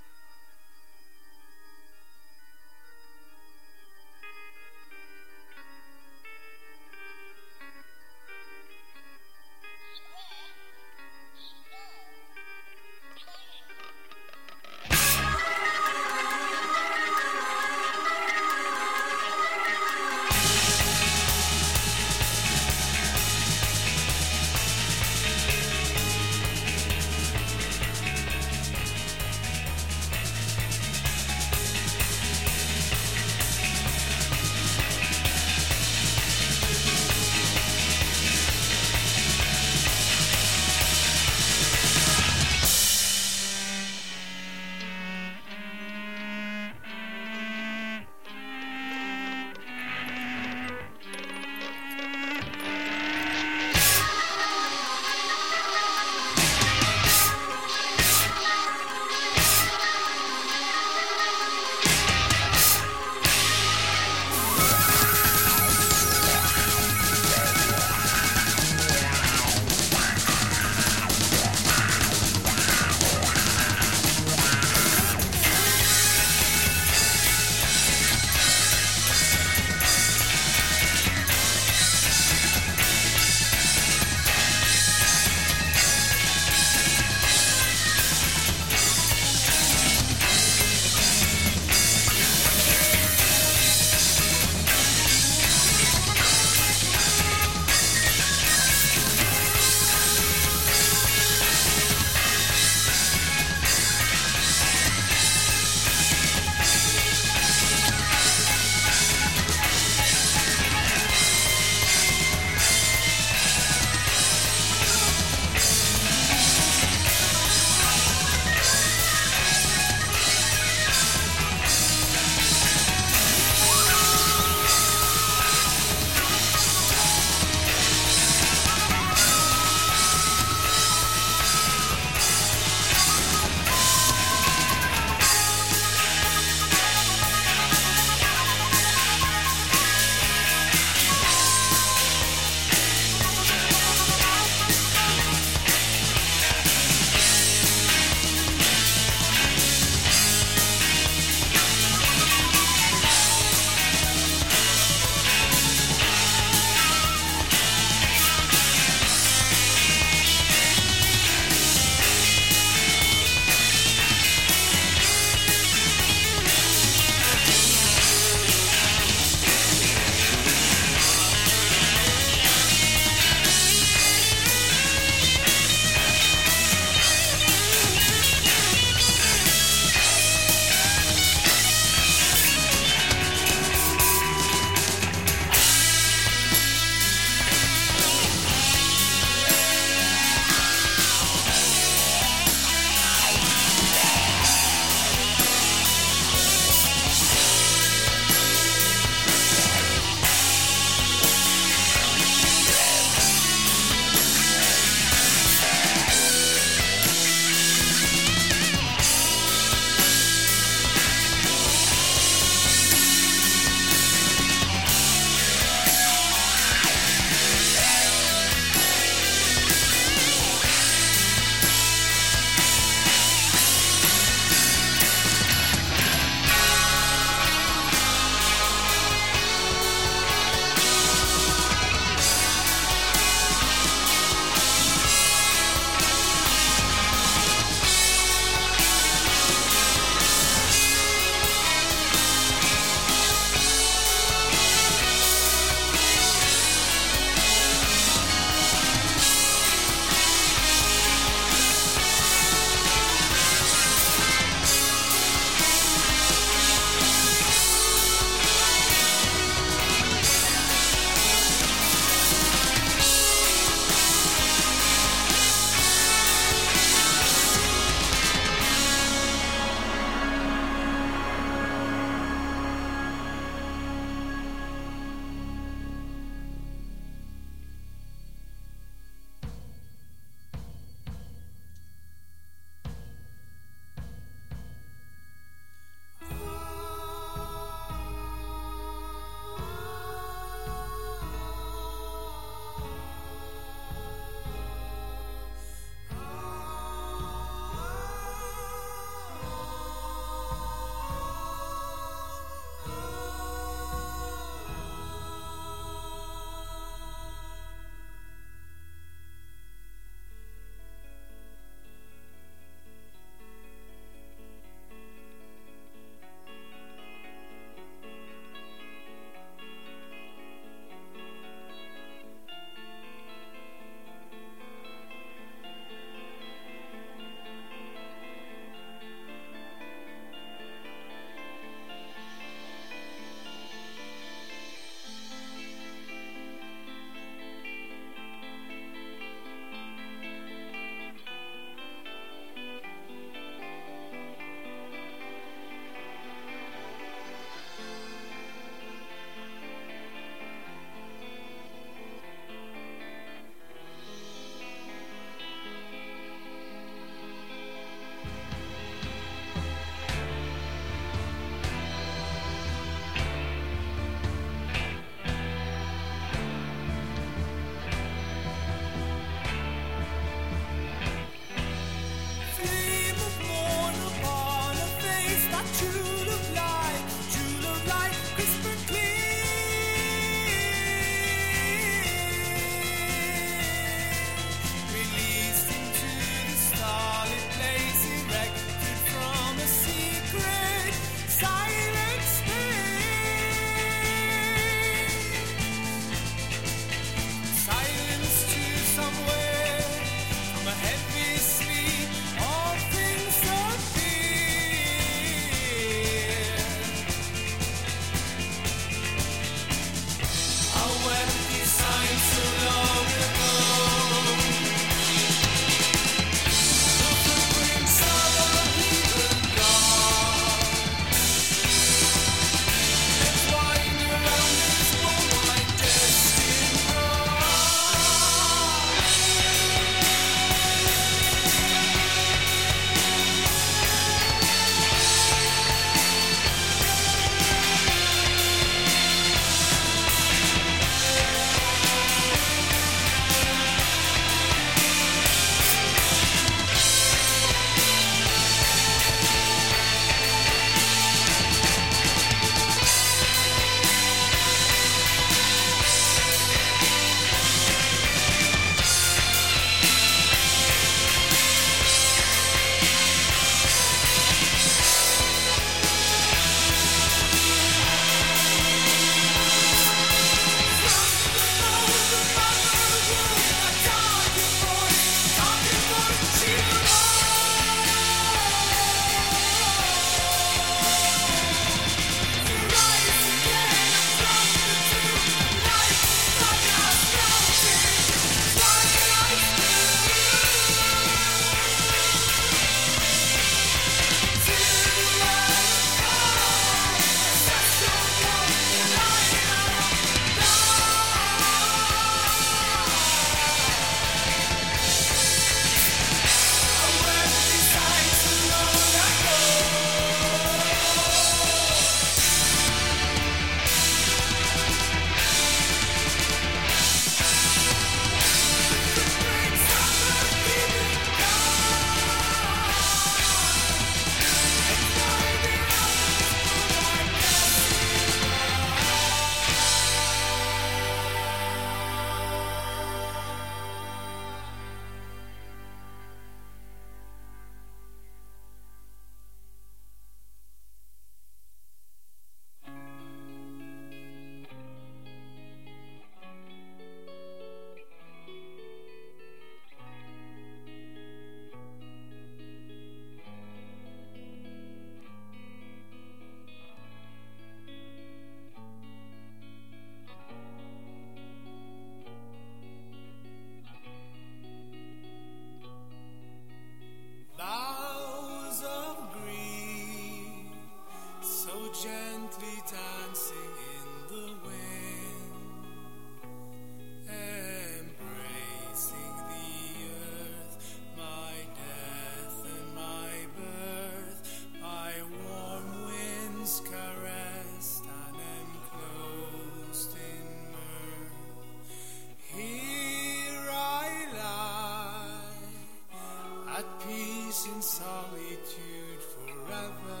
solitude forever,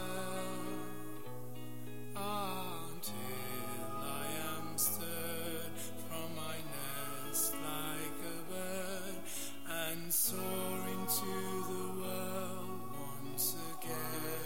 until I am stirred from my nest like a bird and soar into the world once again.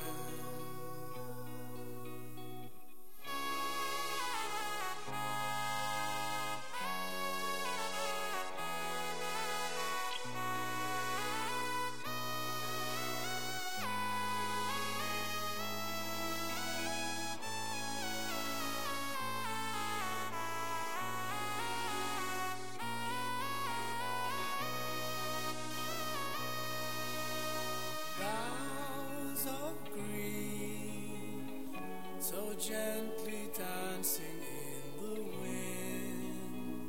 Boughs of green, so gently dancing in the wind,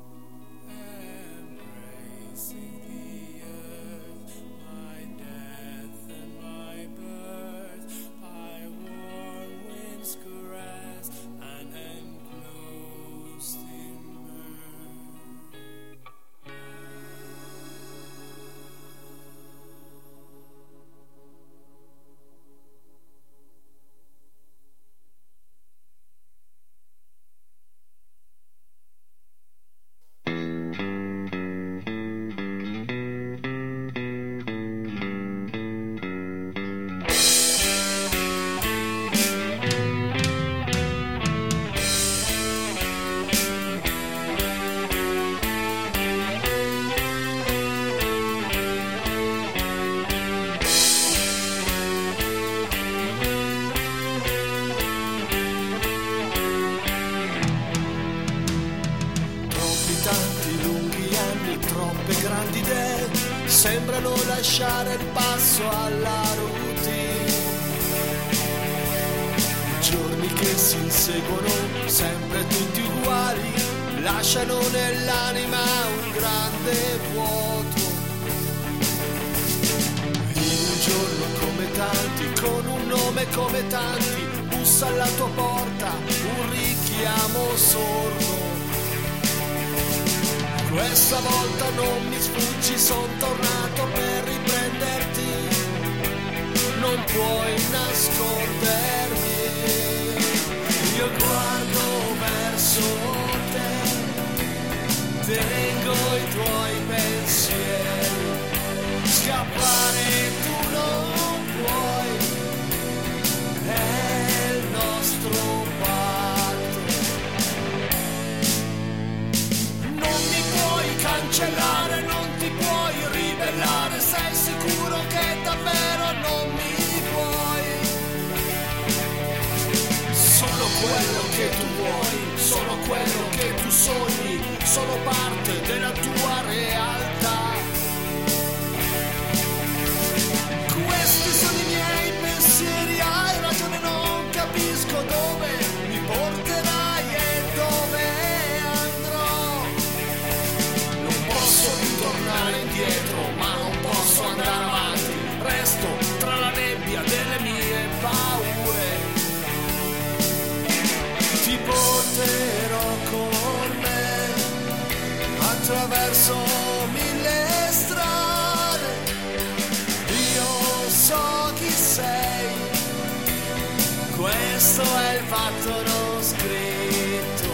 embracing the earth, my death and my birth, by warm winds caressed and enclosed in mirth. Troppi tanti lunghi anni, troppe grandi idee sembrano lasciare il passo alla routine. Giorni che si inseguono, sempre tutti uguali, lasciano nell'anima un grande vuoto. In un giorno come tanti, con un nome come tanti, bussa alla tua porta un richiamo sordo. Questa volta non mi sfuggi, son tornato per riprenderti, non puoi nascondermi. Io guardo verso te, tengo i tuoi pensieri, scappare tu non puoi, è il nostro patto. Non mi puoi cancellare, non ti puoi ribellare, sei sicuro che davvero non mi puoi? Sono quello che tu vuoi, sono quello che tu sogni, sono parte della tua realtà. Questi sono i miei pensieri, hai ragione, non capisco dove mi porterai e dove andrò. Non posso più tornare indietro, ma non posso andare avanti, resto tra la nebbia delle mie paure. Ti porterò con me attraverso mille strade, io so chi sei, questo è il fatto non scritto.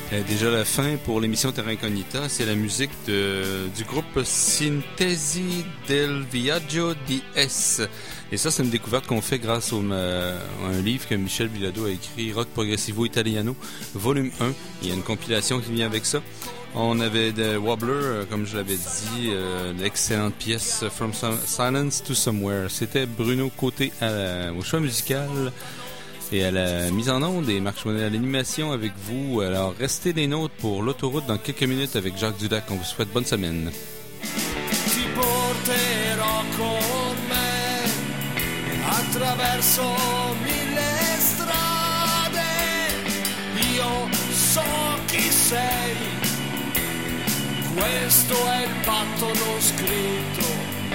Déjà la fin pour l'émission Terra Incognita, c'est la musique du groupe Sintesi del Viaggio di S. Et ça, c'est une découverte qu'on fait grâce à un livre que Michel Bilodeau a écrit, Rock Progressivo Italiano, volume 1. Il y a une compilation qui vient avec ça. On avait The Wobbler, comme je l'avais dit, l'excellente pièce From Silence to Somewhere. C'était Bruno Côté au choix musical et à la mise en onde et Marc Chouinel à l'animation avec vous. Alors, restez des nôtres pour l'autoroute dans quelques minutes avec Jacques Dudac. On vous souhaite bonne semaine. Ti porterò con me attraverso mille strade. Io so chi sei. Questo è il patto non scritto.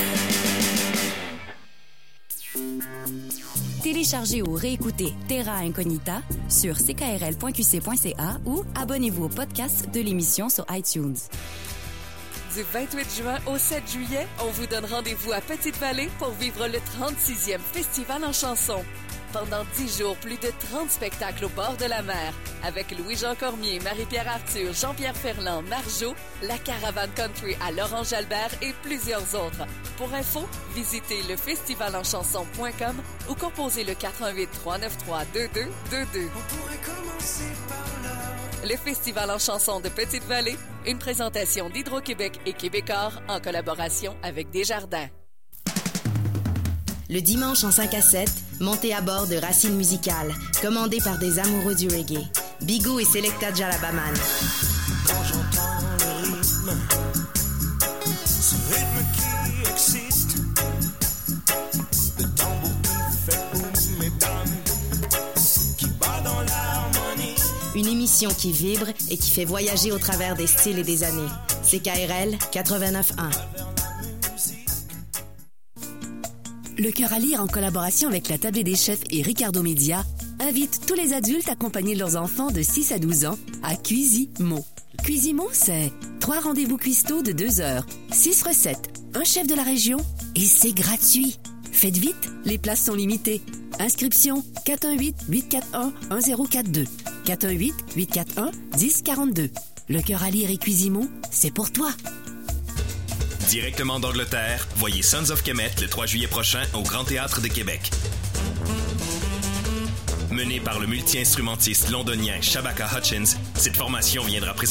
Téléchargez ou réécoutez Terra Incognita sur ckrl.qc.ca ou abonnez-vous au podcast de l'émission sur iTunes. Du 28 juin au 7 juillet, on vous donne rendez-vous à Petite-Vallée pour vivre le 36e Festival en chanson. Pendant 10 jours, plus de 30 spectacles au bord de la mer, avec Louis-Jean Cormier, Marie-Pierre Arthur, Jean-Pierre Ferland, Marjo, la Caravane Country à Laurent-Jalbert et plusieurs autres. Pour info, visitez lefestivalenchanson.com ou composez le 418 393 2222. Le Festival en chanson de Petite-Vallée, une présentation d'Hydro-Québec et Québecor en collaboration avec Desjardins. Le dimanche en 5 à 7, montez à bord de Racine Musicale, commandé par des amoureux du reggae. Bigou et Selecta Jalabaman. Quand j'entends le rythme, ce rythme qui excite, le tambour qui fait boum et bam, qui bat dans l'harmonie. Une émission qui vibre et qui fait voyager au travers des styles et des années. CKRL 89.1. Le Cœur à lire, en collaboration avec la Tablée des Chefs et Ricardo Média, invite tous les adultes accompagnés de leurs enfants de 6 à 12 ans à Cuisimo. Cuisimo, c'est 3 rendez-vous cuistots de 2 heures, 6 recettes, un chef de la région et c'est gratuit. Faites vite, les places sont limitées. Inscription 418-841-1042. 418-841-1042. Le Cœur à lire et Cuisimo, c'est pour toi. Directement d'Angleterre, voyez Sons of Kemet le 3 juillet prochain au Grand Théâtre de Québec. Mené par le multi-instrumentiste londonien Shabaka Hutchins, cette formation viendra présenter